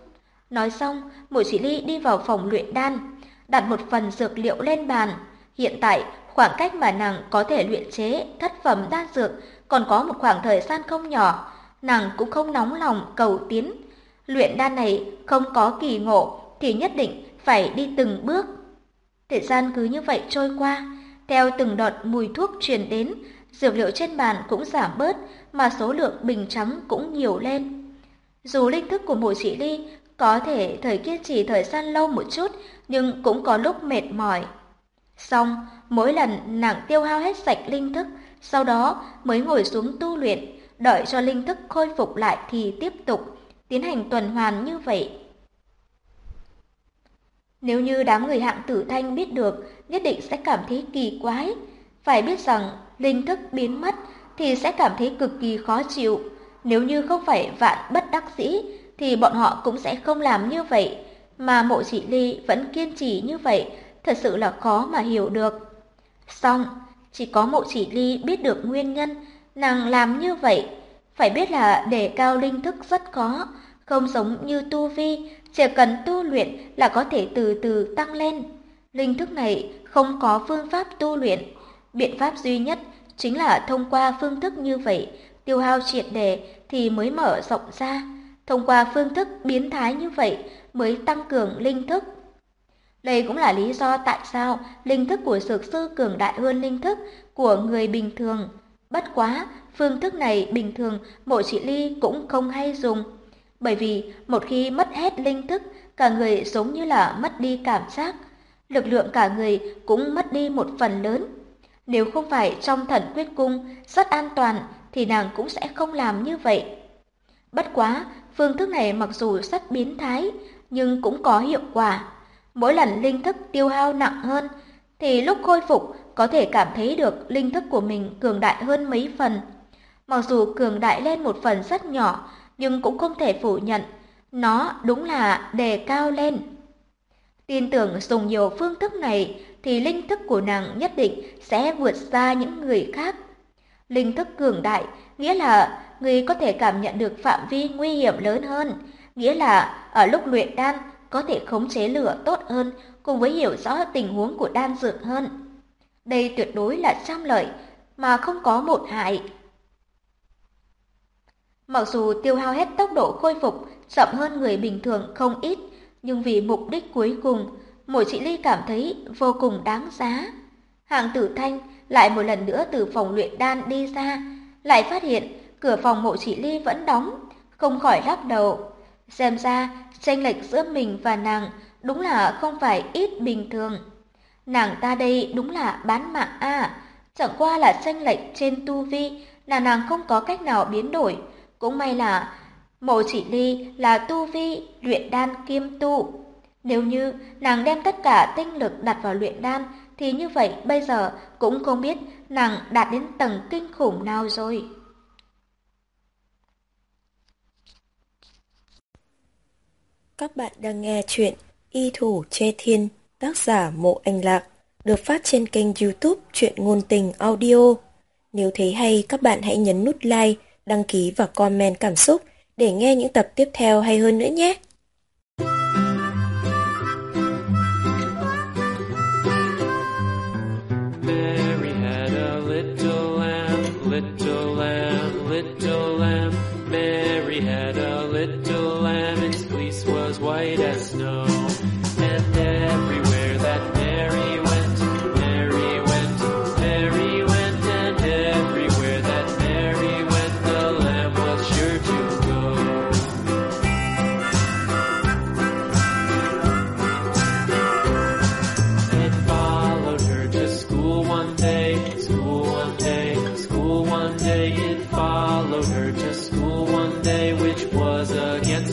B: Nói xong, Mộ Chỉ Ly đi vào phòng luyện đan, đặt một phần dược liệu lên bàn. Hiện tại, khoảng cách mà nàng có thể luyện chế thất phẩm đan dược còn có một khoảng thời gian không nhỏ, nàng cũng không nóng lòng cầu tiến. Luyện đan này không có kỳ ngộ thì nhất định phải đi từng bước. Thời gian cứ như vậy trôi qua, theo từng đợt mùi thuốc truyền đến, dược liệu trên bàn cũng giảm bớt, mà số lượng bình trắng cũng nhiều lên. Dù linh thức của Mộ Chỉ Ly có thể kiên trì thời gian lâu một chút, nhưng cũng có lúc mệt mỏi. Xong, mỗi lần nàng tiêu hao hết sạch linh thức, sau đó mới ngồi xuống tu luyện, đợi cho linh thức khôi phục lại thì tiếp tục tiến hành tuần hoàn như vậy. Nếu như đám người Hạng Tử Thanh biết được, nhất định sẽ cảm thấy kỳ quái. Phải biết rằng linh thức biến mất thì sẽ cảm thấy cực kỳ khó chịu. Nếu như không phải vạn bất đắc dĩ thì bọn họ cũng sẽ không làm như vậy. Mà Mộ Chỉ Ly vẫn kiên trì như vậy, thật sự là khó mà hiểu được. Xong, chỉ có Mộ Chỉ Ly biết được nguyên nhân nàng làm như vậy. Phải biết là đề cao linh thức rất khó, không giống như tu vi, chỉ cần tu luyện là có thể từ từ tăng lên. Linh thức này không có phương pháp tu luyện, biện pháp duy nhất chính là thông qua phương thức như vậy, tiêu hao triệt để thì mới mở rộng ra. Thông qua phương thức biến thái như vậy mới tăng cường linh thức. Đây cũng là lý do tại sao linh thức của dược sư cường đại hơn linh thức của người bình thường. Bất quá, phương thức này bình thường Mộ Chỉ Ly cũng không hay dùng. Bởi vì một khi mất hết linh thức, cả người giống như là mất đi cảm giác. Lực lượng cả người cũng mất đi một phần lớn. Nếu không phải trong Thần Quyết Cung rất an toàn thì nàng cũng sẽ không làm như vậy. Bất quá, phương thức này mặc dù rất biến thái nhưng cũng có hiệu quả. Mỗi lần linh thức tiêu hao nặng hơn thì lúc khôi phục có thể cảm thấy được linh thức của mình cường đại hơn mấy phần. Mặc dù cường đại lên một phần rất nhỏ nhưng cũng không thể phủ nhận, nó đúng là đề cao lên. Tin tưởng dùng nhiều phương thức này thì linh thức của nàng nhất định sẽ vượt xa những người khác. Linh thức cường đại nghĩa là người có thể cảm nhận được phạm vi nguy hiểm lớn hơn, nghĩa là ở lúc luyện đan có thể khống chế lửa tốt hơn, cùng với hiểu rõ tình huống của đan dược hơn. Đây tuyệt đối là trăm lợi mà không có một hại. Mặc dù tiêu hao hết tốc độ khôi phục chậm hơn người bình thường không ít, nhưng vì mục đích cuối cùng, Mộ Chỉ Ly cảm thấy vô cùng đáng giá. Hạng Tử Thanh lại một lần nữa từ phòng luyện đan đi ra, lại phát hiện cửa phòng Mộ Chỉ Ly vẫn đóng, không khỏi lắc đầu. Xem ra, chênh lệch giữa mình và nàng đúng là không phải ít bình thường. Nàng ta đây đúng là bán mạng a, chẳng qua là chênh lệch trên tu vi là nàng không có cách nào biến đổi. Cũng may là Mộ Chỉ Ly là tu vi luyện đan kiêm tu. Nếu như nàng đem tất cả tinh lực đặt vào luyện đan thì như vậy bây giờ cũng không biết nàng đạt đến tầng kinh khủng nào rồi.
A: Các bạn đang nghe chuyện Y Thủ Chê Thiên, tác giả Mộ Anh Lạc, được phát trên kênh YouTube Truyện Ngôn Tình Audio. Nếu thấy hay, các bạn hãy nhấn nút like, đăng ký và comment cảm xúc để nghe những tập tiếp theo hay hơn nữa nhé.
D: Mary had a little lamb, little lamb, little lamb. Mary had a little lamb, its fleece was white as snow. And everywhere that Mary went, Mary went, Mary went, and everywhere that Mary went, the lamb was sure to go. It followed her to school one day, school one day, school one day. It followed her to school one day, which was against